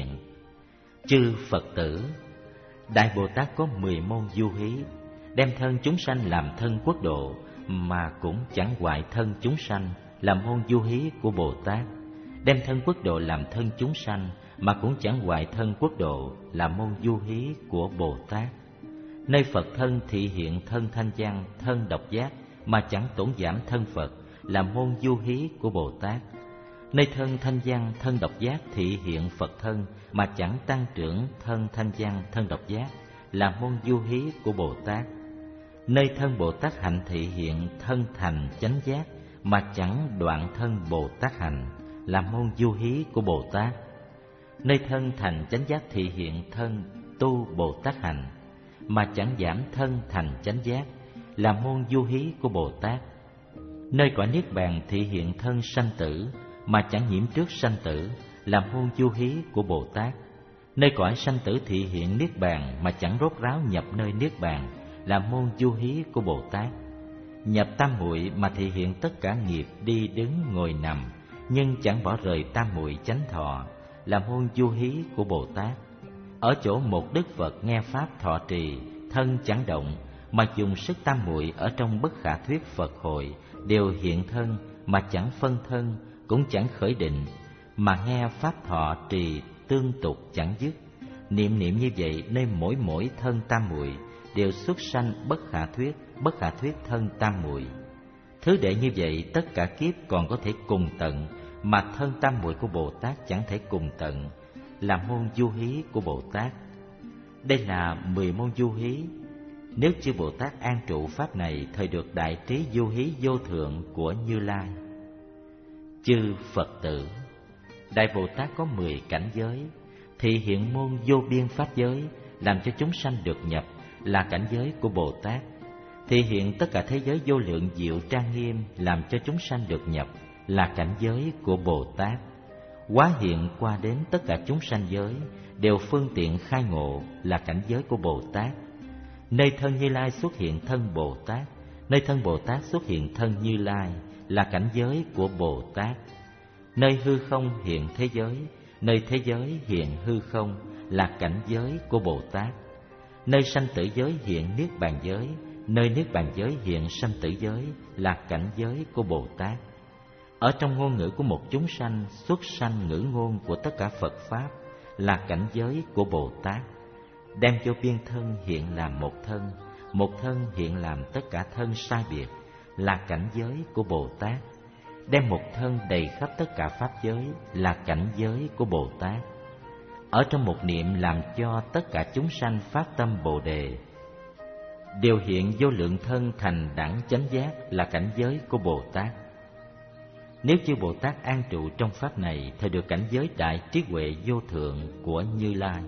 S1: Chư Phật tử, Đại Bồ Tát có mười môn du hí, đem thân chúng sanh làm thân quốc độ, mà cũng chẳng hoại thân chúng sanh, làm môn du hí của Bồ Tát. Đem thân quốc độ làm thân chúng sanh, mà cũng chẳng hoại thân quốc độ, làm môn du hí của Bồ Tát. Nơi Phật thân thị hiện thân thanh văn, thân độc giác, mà chẳng tổn giảm thân Phật, làm môn du hí của Bồ Tát. Nơi thân thanh văn, thân độc giác thị hiện Phật thân, mà chẳng tăng trưởng thân thanh văn, thân độc giác, làm môn du hí của Bồ Tát. Nơi thân Bồ Tát hạnh thị hiện thân thành chánh giác, mà chẳng đoạn thân Bồ Tát hạnh, làm môn du hí của Bồ Tát. Nơi thân thành chánh giác thị hiện thân tu Bồ Tát hạnh, mà chẳng giảm thân thành chánh giác, làm môn du hí của Bồ Tát. Nơi cõi niết bàn thị hiện thân sanh tử, mà chẳng nhiễm trước sanh tử, làm môn du hí của Bồ Tát. Nơi cõi sanh tử thị hiện niết bàn, mà chẳng rốt ráo nhập nơi niết bàn, làm môn du hí của Bồ Tát. Nhập tam muội mà thị hiện tất cả nghiệp đi đứng ngồi nằm, nhưng chẳng bỏ rời tam muội chánh thọ, làm môn du hí của Bồ Tát. Ở chỗ một Đức Phật nghe pháp thọ trì, thân chẳng động, mà dùng sức tam muội ở trong bất khả thuyết Phật hội, đều hiện thân mà chẳng phân thân, cũng chẳng khởi định, mà nghe pháp thọ trì tương tục chẳng dứt. Niệm niệm như vậy, nơi mỗi mỗi thân tam muội đều xuất sanh bất khả thuyết, bất khả thuyết thân tam muội. Thứ đệ như vậy tất cả kiếp còn có thể cùng tận, mà thân tam muội của Bồ Tát chẳng thể cùng tận, là môn du hí của Bồ Tát. Đây là mười môn du hí. Nếu chư Bồ Tát an trụ pháp này, thời được đại trí du hí vô thượng của Như Lai. Chư Phật tử, Đại Bồ Tát có mười cảnh giới, thì hiện môn vô biên pháp giới, làm cho chúng sanh được nhập, là cảnh giới của Bồ Tát. Thì hiện tất cả thế giới vô lượng diệu trang nghiêm, làm cho chúng sanh được nhập, là cảnh giới của Bồ Tát. Hóa hiện qua đến tất cả chúng sanh giới, đều phương tiện khai ngộ, là cảnh giới của Bồ Tát. Nơi thân Như Lai xuất hiện thân Bồ Tát, nơi thân Bồ Tát xuất hiện thân Như Lai, là cảnh giới của Bồ Tát. Nơi hư không hiện thế giới, nơi thế giới hiện hư không, là cảnh giới của Bồ Tát. Nơi sanh tử giới hiện niết bàn giới, nơi niết bàn giới hiện sanh tử giới, là cảnh giới của Bồ Tát. Ở trong ngôn ngữ của một chúng sanh, xuất sanh ngữ ngôn của tất cả Phật Pháp, là cảnh giới của Bồ Tát. Đem vô biên thân hiện làm một thân, một thân hiện làm tất cả thân sai biệt, là cảnh giới của Bồ Tát. Đem một thân đầy khắp tất cả Pháp giới, là cảnh giới của Bồ Tát. Ở trong một niệm làm cho tất cả chúng sanh phát tâm Bồ Đề, điều hiện vô lượng thân thành đẳng chánh giác, là cảnh giới của Bồ Tát. Nếu chư Bồ Tát an trụ trong pháp này, thời được cảnh giới đại trí huệ vô thượng của Như Lai.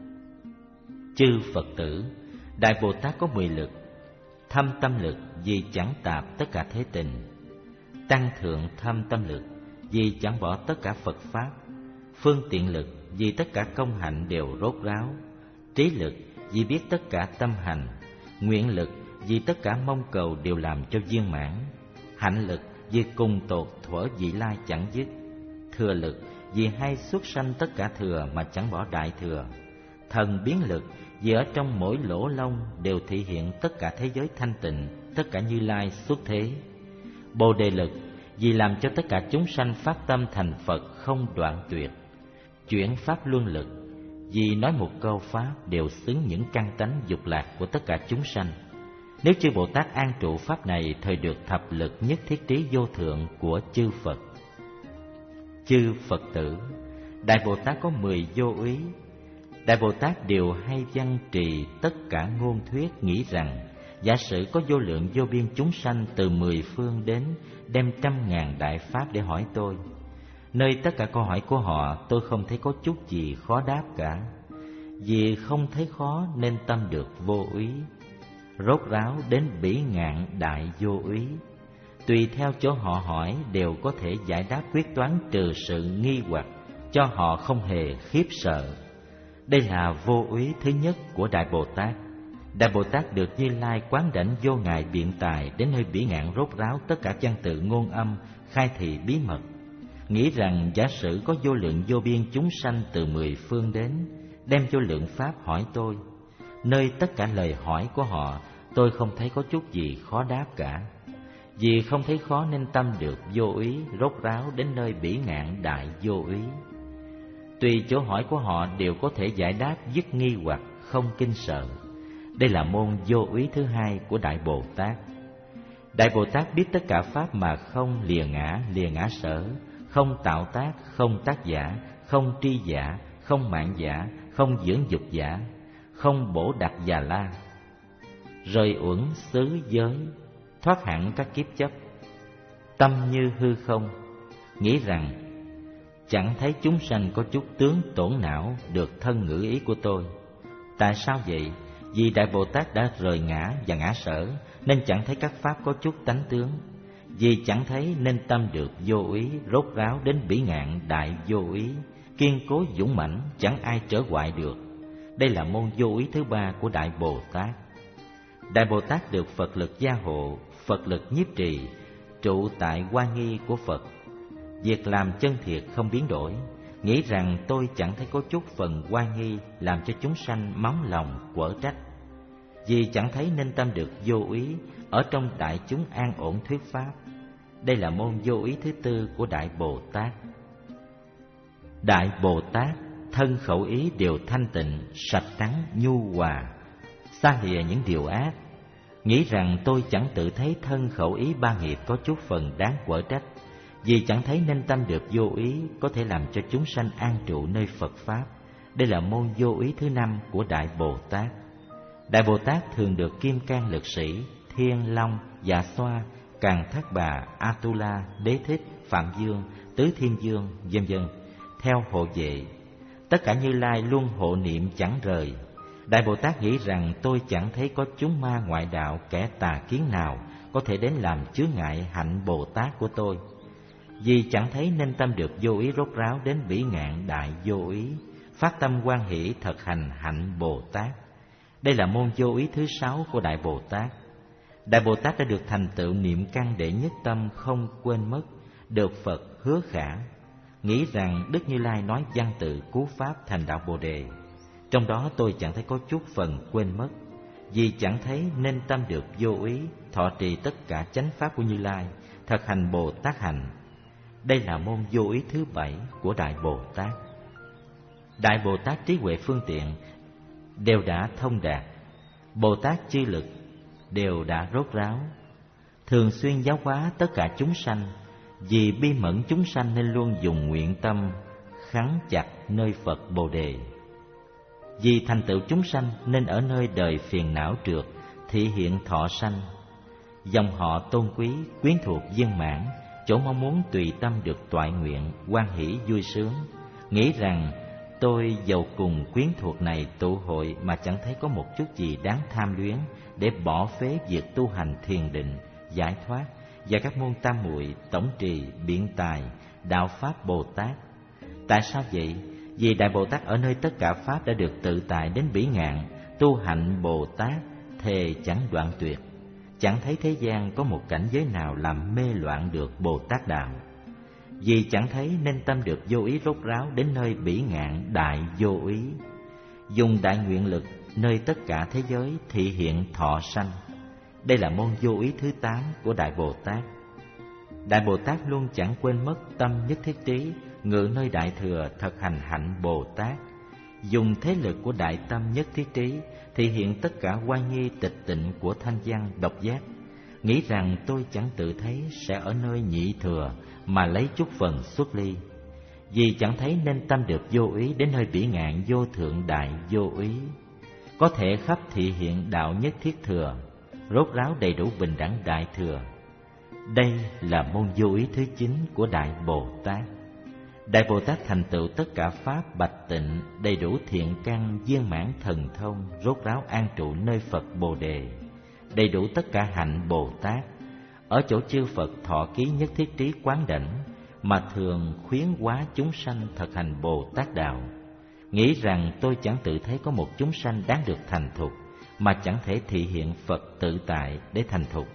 S1: Chư Phật tử, Đại Bồ Tát có mười lực: thâm tâm lực, vì chẳng tạp tất cả thế tình; tăng thượng thâm tâm lực, vì chẳng bỏ tất cả Phật Pháp; phương tiện lực, vì tất cả công hạnh đều rốt ráo; trí lực, vì biết tất cả tâm hành; nguyện lực, vì tất cả mong cầu đều làm cho viên mãn; hạnh lực, vì cùng tột thuở vị lai chẳng dứt; thừa lực, vì hay xuất sanh tất cả thừa mà chẳng bỏ đại thừa; thần biến lực, vì ở trong mỗi lỗ lông đều thể hiện tất cả thế giới thanh tịnh, tất cả Như Lai xuất thế; bồ đề lực, vì làm cho tất cả chúng sanh phát tâm thành Phật không đoạn tuyệt; chuyển pháp luân lực, vì nói một câu pháp đều xứng những căn tánh dục lạc của tất cả chúng sanh. Nếu chư Bồ Tát an trụ pháp này, thời được thập lực nhất thiết trí vô thượng của chư Phật. Chư Phật tử, Đại Bồ Tát có mười vô úy. Đại Bồ Tát đều hay văn trì tất cả ngôn thuyết, nghĩ rằng giả sử có vô lượng vô biên chúng sanh từ mười phương đến, đem trăm ngàn đại pháp để hỏi tôi. Nơi tất cả câu hỏi của họ, tôi không thấy có chút gì khó đáp cả. Vì không thấy khó nên tâm được vô úy, rốt ráo đến bỉ ngạn đại vô úy. Tùy theo chỗ họ hỏi đều có thể giải đáp quyết toán, trừ sự nghi hoặc, cho họ không hề khiếp sợ. Đây là vô úy thứ nhất của Đại Bồ Tát. Đại Bồ Tát được Như Lai quán đảnh vô ngại biện tài, đến nơi bỉ ngạn rốt ráo tất cả văn tự ngôn âm, khai thị bí mật, nghĩ rằng giả sử có vô lượng vô biên chúng sanh từ mười phương đến, đem vô lượng pháp hỏi tôi. Nơi tất cả lời hỏi của họ, tôi không thấy có chút gì khó đáp cả. Vì không thấy khó nên tâm được vô úy, rốt ráo đến nơi bỉ ngạn đại vô úy. Tùy chỗ hỏi của họ đều có thể giải đáp dứt nghi hoặc, không kinh sợ. Đây là môn vô úy thứ hai của Đại Bồ Tát. Đại Bồ Tát biết tất cả pháp mà không lìa ngã, lìa ngã sở, không tạo tác, không tác giả, không tri giả, không mạng giả, không dưỡng dục giả, không bổ đặc già la, rời uẩn xứ giới, thoát hẳn các kiếp chấp. Tâm như hư không, nghĩ rằng chẳng thấy chúng sanh có chút tướng tổn não được thân ngữ ý của tôi. Tại sao vậy? Vì Đại Bồ Tát đã rời ngã và ngã sở, nên chẳng thấy các pháp có chút tánh tướng. Vì chẳng thấy nên tâm được vô úy, rốt ráo đến bỉ ngạn đại vô úy, kiên cố dũng mãnh, chẳng ai trở hoại được. Đây là môn vô úy thứ ba của Đại Bồ Tát. Đại Bồ Tát được Phật lực gia hộ, Phật lực nhiếp trì, trụ tại Hoa Nghi của Phật. Việc làm chân thiệt không biến đổi, nghĩ rằng tôi chẳng thấy có chút phần Hoa Nghi, làm cho chúng sanh móng lòng quở trách. Vì chẳng thấy nên tâm được vô úy, ở trong đại chúng an ổn thuyết pháp. Đây là môn vô úy thứ tư của Đại Bồ Tát. Đại Bồ Tát thân khẩu ý đều thanh tịnh, sạch trắng, nhu hòa, xa lìa những điều ác. nghĩ rằng tôi chẳng tự thấy thân khẩu ý ba nghiệp có chút phần đáng quở trách, vì chẳng thấy nên tâm được vô ý có thể làm cho chúng sanh an trụ nơi Phật Pháp. Đây là môn vô ý thứ năm của Đại Bồ Tát. Đại Bồ Tát thường được Kim Cang Lực Sĩ, Thiên Long, Dạ Xoa, Càn Thác Bà, Atula, Đế Thích, Phạm Dương, Tứ Thiên Dương, vân vân theo hộ vệ. Tất cả Như Lai luôn hộ niệm chẳng rời. Đại Bồ Tát nghĩ rằng tôi chẳng thấy có chúng ma ngoại đạo, kẻ tà kiến nào có thể đến làm chướng ngại hạnh Bồ Tát của tôi. Vì chẳng thấy nên tâm được vô ý rốt ráo đến bỉ ngạn đại vô ý, phát tâm hoan hỷ thực hành hạnh Bồ Tát. Đây là môn vô ý thứ sáu của Đại Bồ Tát. Đại Bồ Tát đã được thành tựu niệm căn đệ nhất tâm không quên mất, được Phật hứa khả, nghĩ rằng Đức Như Lai nói văn tự cứu pháp thành đạo Bồ Đề. Trong đó tôi chẳng thấy có chút phần quên mất, vì chẳng thấy nên tâm được vô ý, thọ trì tất cả chánh pháp của Như Lai, thực hành Bồ Tát hành. Đây là môn vô ý thứ bảy của Đại Bồ Tát. Đại Bồ Tát trí huệ phương tiện đều đã thông đạt, Bồ Tát chư lực đều đã rốt ráo, thường xuyên giáo hóa tất cả chúng sanh. Vì bi mẫn chúng sanh nên luôn dùng nguyện tâm khắng chặt nơi Phật Bồ Đề. Vì thành tựu chúng sanh nên ở nơi đời phiền não trượt, thị hiện thọ sanh. Dòng họ tôn quý, quyến thuộc viên mãn, chỗ mong muốn tùy tâm được toại nguyện, hoan hỷ vui sướng. Nghĩ rằng tôi dầu cùng quyến thuộc này tụ hội mà chẳng thấy có một chút gì đáng tham luyến, để bỏ phế việc tu hành thiền định, giải thoát và các môn tam muội, tổng trì, biện tài, đạo pháp Bồ Tát. Tại sao vậy? Vì Đại Bồ Tát ở nơi tất cả pháp đã được tự tại đến bỉ ngạn, tu hạnh Bồ Tát thề chẳng đoạn tuyệt. Chẳng thấy thế gian có một cảnh giới nào làm mê loạn được Bồ Tát đạo. Vì chẳng thấy nên tâm được vô ý rốt ráo đến nơi bỉ ngạn đại vô ý, dùng đại nguyện lực nơi tất cả thế giới thị hiện thọ sanh. Đây là môn vô ý thứ tám của Đại Bồ Tát. Đại Bồ Tát luôn chẳng quên mất tâm nhất thiết trí, ngự nơi Đại Thừa thực hành hạnh Bồ Tát, dùng thế lực của đại tâm nhất thiết trí thị hiện tất cả oai nghi tịch tịnh của thanh văn độc giác. Nghĩ rằng tôi chẳng tự thấy sẽ ở nơi nhị thừa mà lấy chút phần xuất ly. Vì chẳng thấy nên tâm được vô ý đến nơi bỉ ngạn vô thượng đại vô ý, có thể khắp thị hiện đạo nhất thiết thừa, rốt ráo đầy đủ bình đẳng đại thừa. Đây là môn vô ý thứ chín của Đại Bồ Tát. Đại Bồ Tát thành tựu tất cả pháp bạch tịnh, đầy đủ thiện căn, viên mãn thần thông, rốt ráo an trụ nơi Phật Bồ Đề, đầy đủ tất cả hạnh Bồ Tát. Ở chỗ chư Phật thọ ký nhất thiết trí quán đảnh, mà thường khuyến hóa chúng sanh thực hành Bồ Tát đạo. Nghĩ rằng tôi chẳng tự thấy có một chúng sanh đáng được thành thục, mà chẳng thể thị hiện Phật tự tại để thành thục.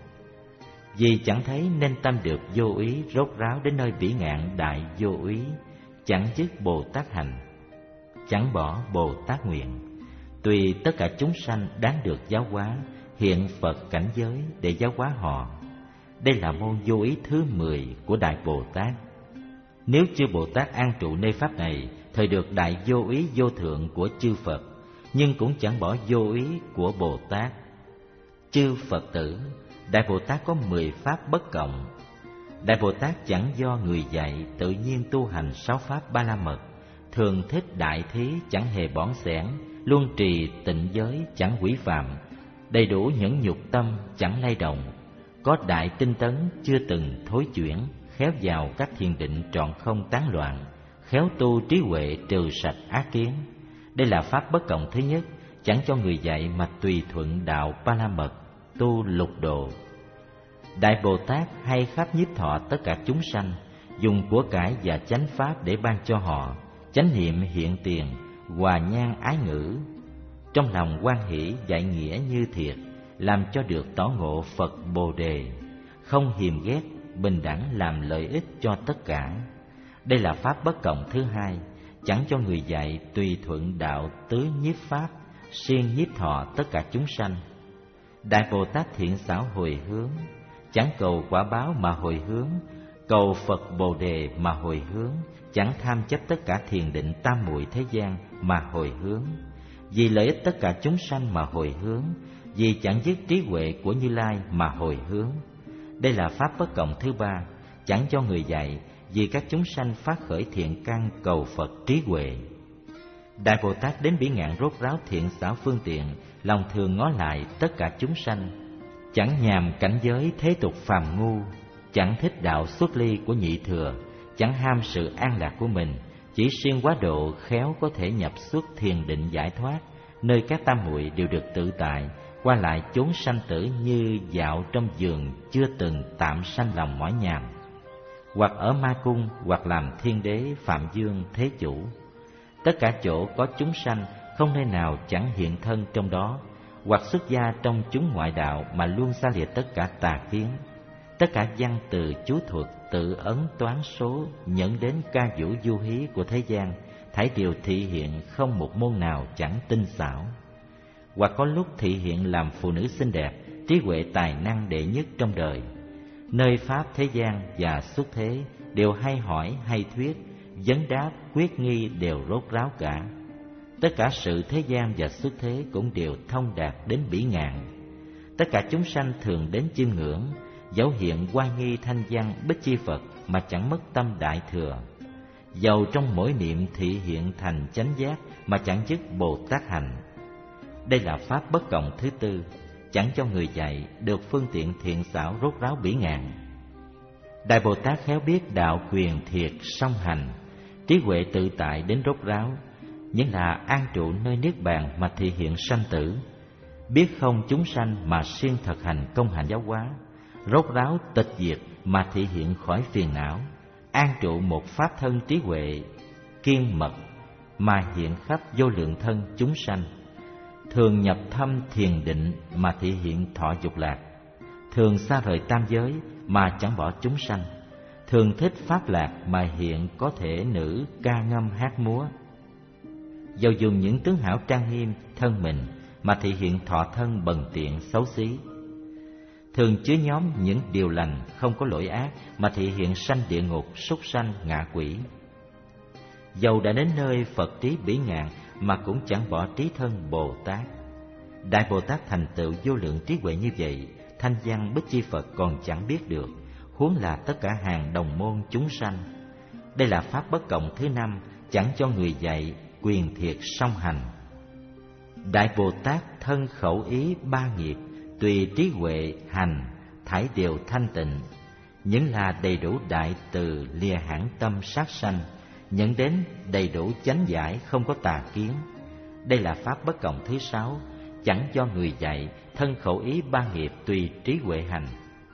S1: Vì chẳng thấy nên tâm được vô ý rốt ráo đến nơi bỉ ngạn đại vô ý, chẳng dứt Bồ Tát hành, chẳng bỏ Bồ Tát nguyện. Tùy tất cả chúng sanh đáng được giáo hóa, hiện Phật cảnh giới để giáo hóa họ. Đây là môn vô ý thứ mười của Đại Bồ Tát. Nếu chư Bồ Tát an trụ nơi pháp này, thời được đại vô ý vô thượng của chư Phật, nhưng cũng chẳng bỏ vô ý của Bồ Tát. Chư Phật tử, Đại Bồ Tát có mười pháp bất cộng. Đại Bồ Tát chẳng do người dạy, tự nhiên tu hành sáu pháp ba la mật, thường thích đại thí, chẳng hề bỏng xẻn, luôn trì tịnh giới, chẳng quỷ phạm, đầy đủ nhẫn nhục tâm, chẳng lay động, có đại tinh tấn, chưa từng thối chuyển, khéo vào các thiền định trọn không tán loạn, khéo tu trí huệ trừ sạch ác kiến. Đây là pháp bất cộng thứ nhất, chẳng cho người dạy mà tùy thuận đạo ba la mật, tu lục độ. Đại Bồ Tát hay khắp nhiếp thọ tất cả chúng sanh, dùng của cải và chánh pháp để ban cho họ, chánh niệm hiện tiền, hòa nhan ái ngữ, trong lòng hoan hỷ dạy nghĩa như thiệt, làm cho được tỏ ngộ Phật Bồ Đề, không hiềm ghét, bình đẳng làm lợi ích cho tất cả. Đây là pháp bất cộng thứ hai, chẳng cho người dạy tùy thuận đạo tứ nhiếp pháp, siêng nhiếp thọ tất cả chúng sanh. Đại Bồ Tát thiện xảo hồi hướng, chẳng cầu quả báo mà hồi hướng, cầu Phật Bồ Đề mà hồi hướng, chẳng tham chấp tất cả thiền định tam muội thế gian mà hồi hướng. Vì lợi ích tất cả chúng sanh mà hồi hướng, vì chẳng dứt trí huệ của Như Lai mà hồi hướng. Đây là pháp bất cộng thứ ba, chẳng cho người dạy, vì các chúng sanh phát khởi thiện căn cầu Phật trí huệ. Đại Bồ Tát đến bỉ ngạn rốt ráo thiện xảo phương tiện, lòng thường ngó lại tất cả chúng sanh, chẳng nhàm cảnh giới thế tục phàm ngu, chẳng thích đạo xuất ly của nhị thừa, chẳng ham sự an lạc của mình, chỉ siêng quá độ khéo có thể nhập xuất thiền định giải thoát, nơi các tam muội đều được tự tại, qua lại chốn sanh tử như dạo trong vườn chưa từng tạm sanh lòng mỏi nhàm, hoặc ở ma cung, hoặc làm thiên đế, phạm dương, thế chủ. Tất cả chỗ có chúng sanh, không nơi nào chẳng hiện thân trong đó, hoặc xuất gia trong chúng ngoại đạo mà luôn xa lìa tất cả tà kiến. Tất cả văn từ chú thuật, tự ấn toán số, nhận đến ca vũ du hí của thế gian, thảy đều thị hiện không một môn nào chẳng tinh xảo. Hoặc có lúc thị hiện làm phụ nữ xinh đẹp, trí huệ tài năng đệ nhất trong đời. Nơi pháp thế gian và xuất thế đều hay hỏi hay thuyết, vấn đáp quyết nghi đều rốt ráo cả. Tất cả sự thế gian và xuất thế cũng đều thông đạt đến bỉ ngạn. Tất cả chúng sanh thường đến chiêm ngưỡng, dấu hiện oai nghi thanh văn Bích Chi Phật mà chẳng mất tâm đại thừa. Dầu trong mỗi niệm thị hiện thành chánh giác mà chẳng dứt Bồ Tát hành. Đây là pháp bất cộng thứ tư, chẳng cho người dạy được phương tiện thiện xảo rốt ráo bỉ ngạn. Đại Bồ Tát khéo biết đạo quyền thiệt song hành, trí huệ tự tại đến rốt ráo, những là an trụ nơi niết bàn mà thị hiện sanh tử, biết không chúng sanh mà siêng thực hành công hạnh giáo hóa, rốt ráo tịch diệt mà thị hiện khỏi phiền não, an trụ một pháp thân trí huệ kiên mật mà hiện khắp vô lượng thân chúng sanh, thường nhập thâm thiền định mà thị hiện thọ dục lạc, thường xa rời tam giới mà chẳng bỏ chúng sanh, thường thích pháp lạc mà hiện có thể nữ ca ngâm hát múa. Dầu dùng những tướng hảo trang nghiêm thân mình mà thị hiện thọ thân bần tiện xấu xí, thường chứa nhóm những điều lành không có lỗi ác mà thị hiện sanh địa ngục, súc sanh, ngạ quỷ. Dầu đã đến nơi Phật trí bỉ ngạn mà cũng chẳng bỏ trí thân Bồ Tát. Đại Bồ Tát thành tựu vô lượng trí huệ như vậy, thanh văn Bích Chi Phật còn chẳng biết được, huống là tất cả hàng đồng môn chúng sanh. Đây là pháp bất cộng thứ năm, chẳng cho người dạy quyền thiệt song hành. Đại Bồ Tát thân khẩu ý ba nghiệp, tùy trí huệ hành, thảy đều thanh tịnh, những là đầy đủ đại từ lìa hãn tâm sát sanh, nhận đến đầy đủ chánh giải không có tà kiến. Đây là pháp bất cộng thứ sáu, chẳng cho người dạy thân khẩu ý ba nghiệp tùy trí huệ hành.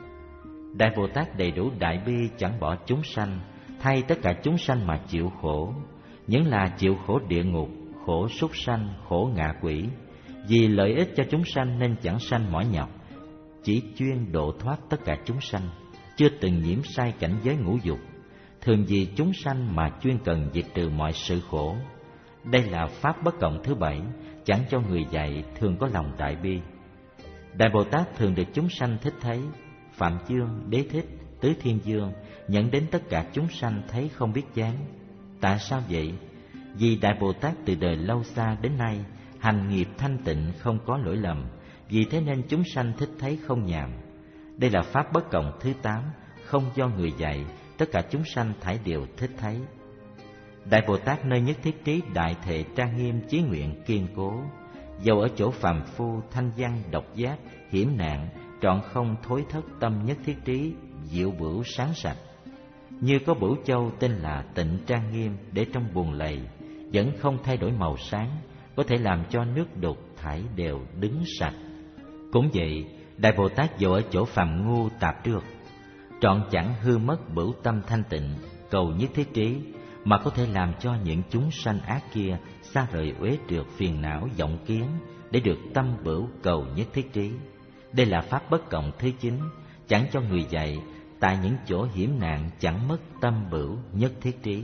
S1: Đại Bồ Tát đầy đủ đại bi chẳng bỏ chúng sanh, thay tất cả chúng sanh mà chịu khổ, những là chịu khổ địa ngục, khổ súc sanh, khổ ngạ quỷ. Vì lợi ích cho chúng sanh nên chẳng sanh mỏi nhọc, chỉ chuyên độ thoát tất cả chúng sanh, chưa từng nhiễm sai cảnh giới ngũ dục, thường vì chúng sanh mà chuyên cần diệt trừ mọi sự khổ. Đây là pháp bất cộng thứ bảy, chẳng cho người dạy thường có lòng đại bi. Đại Bồ Tát thường được chúng sanh thích thấy, Phạm Dương, Đế Thích, Tứ Thiên Dương nhận đến tất cả chúng sanh thấy không biết chán. Tại sao vậy? Vì Đại Bồ Tát từ đời lâu xa đến nay hành nghiệp thanh tịnh không có lỗi lầm, vì thế nên chúng sanh thích thấy không nhàm. Đây là pháp bất cộng thứ tám, không do người dạy, tất cả chúng sanh thảy đều thích thấy. Đại Bồ Tát nơi nhất thiết trí đại thệ trang nghiêm chí nguyện kiên cố, dầu ở chỗ phàm phu thanh văn độc giác hiểm nạn, trọn không thối thất tâm nhất thiết trí diệu bửu sáng sạch. Như có bửu châu tên là tịnh trang nghiêm để trong buồng lầy, vẫn không thay đổi màu sáng, có thể làm cho nước đục thải đều đứng sạch. Cũng vậy, Đại Bồ Tát dầu ở chỗ phàm ngu tạp trược, trọn chẳng hư mất bửu tâm thanh tịnh cầu nhất thiết trí, mà có thể làm cho những chúng sanh ác kia xa rời uế trượt phiền não vọng kiến, để được tâm bửu cầu nhất thiết trí. Đây là pháp bất cộng thứ chín, chẳng cho người dạy tại những chỗ hiểm nạn chẳng mất tâm bửu nhất thiết trí.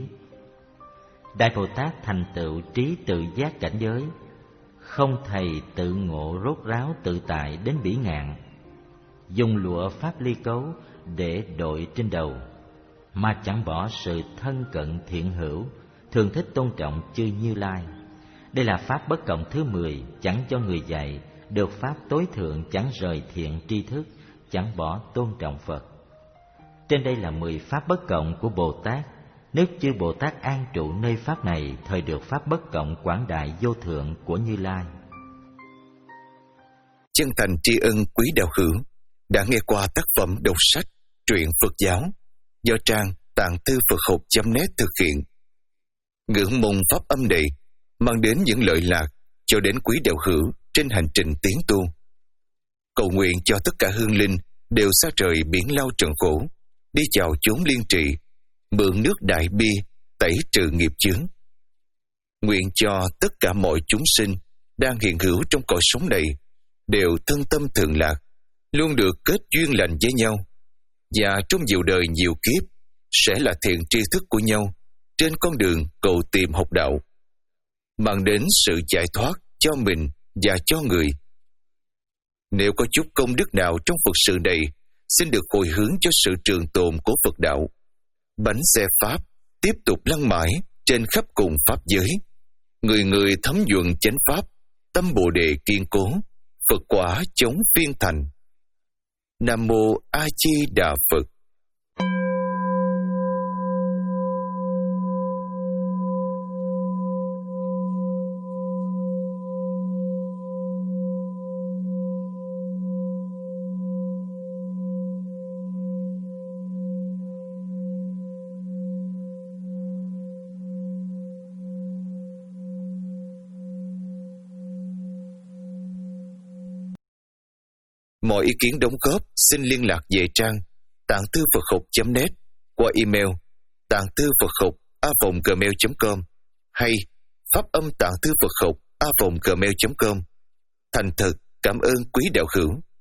S1: Đại Bồ Tát thành tựu trí tự giác cảnh giới, không thầy tự ngộ rốt ráo tự tại đến bỉ ngạn, dùng lụa pháp ly cấu để đội trên đầu, mà chẳng bỏ sự thân cận thiện hữu, thường thích tôn trọng chư Như Lai. Đây là pháp bất cộng thứ mười, chẳng cho người dạy được pháp tối thượng chẳng rời thiện tri thức, chẳng bỏ tôn trọng Phật. Trên đây là mười pháp bất cộng của Bồ Tát. Nếu chư Bồ Tát an trụ nơi pháp này, thời được pháp bất cộng quảng đại vô thượng của Như Lai.
S2: Chân thành tri ân quý đạo hữu đã nghe qua tác phẩm đọc sách truyện Phật giáo do trang Tạng Thư Phật Học chấm net thực hiện. Ngưỡng mong pháp âm này mang đến những lợi lạc cho đến quý đạo hữu trên hành trình tiến tu. Cầu nguyện cho tất cả hương linh đều xa rời biển lao trần khổ, đi vào chốn liên trì, mượn nước đại bi tẩy trừ nghiệp chướng. Nguyện cho tất cả mọi chúng sinh đang hiện hữu trong cõi sống này đều thân tâm thường lạc, luôn được kết duyên lành với nhau, và trong nhiều đời nhiều kiếp sẽ là thiện tri thức của nhau trên con đường cầu tìm học đạo, mang đến sự giải thoát cho mình và cho người. Nếu có chút công đức nào trong Phật sự này, xin được hồi hướng cho sự trường tồn của Phật đạo. Bánh xe Pháp tiếp tục lăn mãi trên khắp cùng Pháp giới. Người người thấm nhuận chánh Pháp, tâm Bồ Đề kiên cố, Phật quả chống phiên thành. Nam Mô A Di Đà Phật. Mọi ý kiến đóng góp xin liên lạc về trang tạng thư Phật học chấm net qua email tạng thư Phật học a vòng gmail chấm com hay pháp âm tạng thư Phật học a vòng gmail chấm com. Thành thật cảm ơn quý đạo hữu.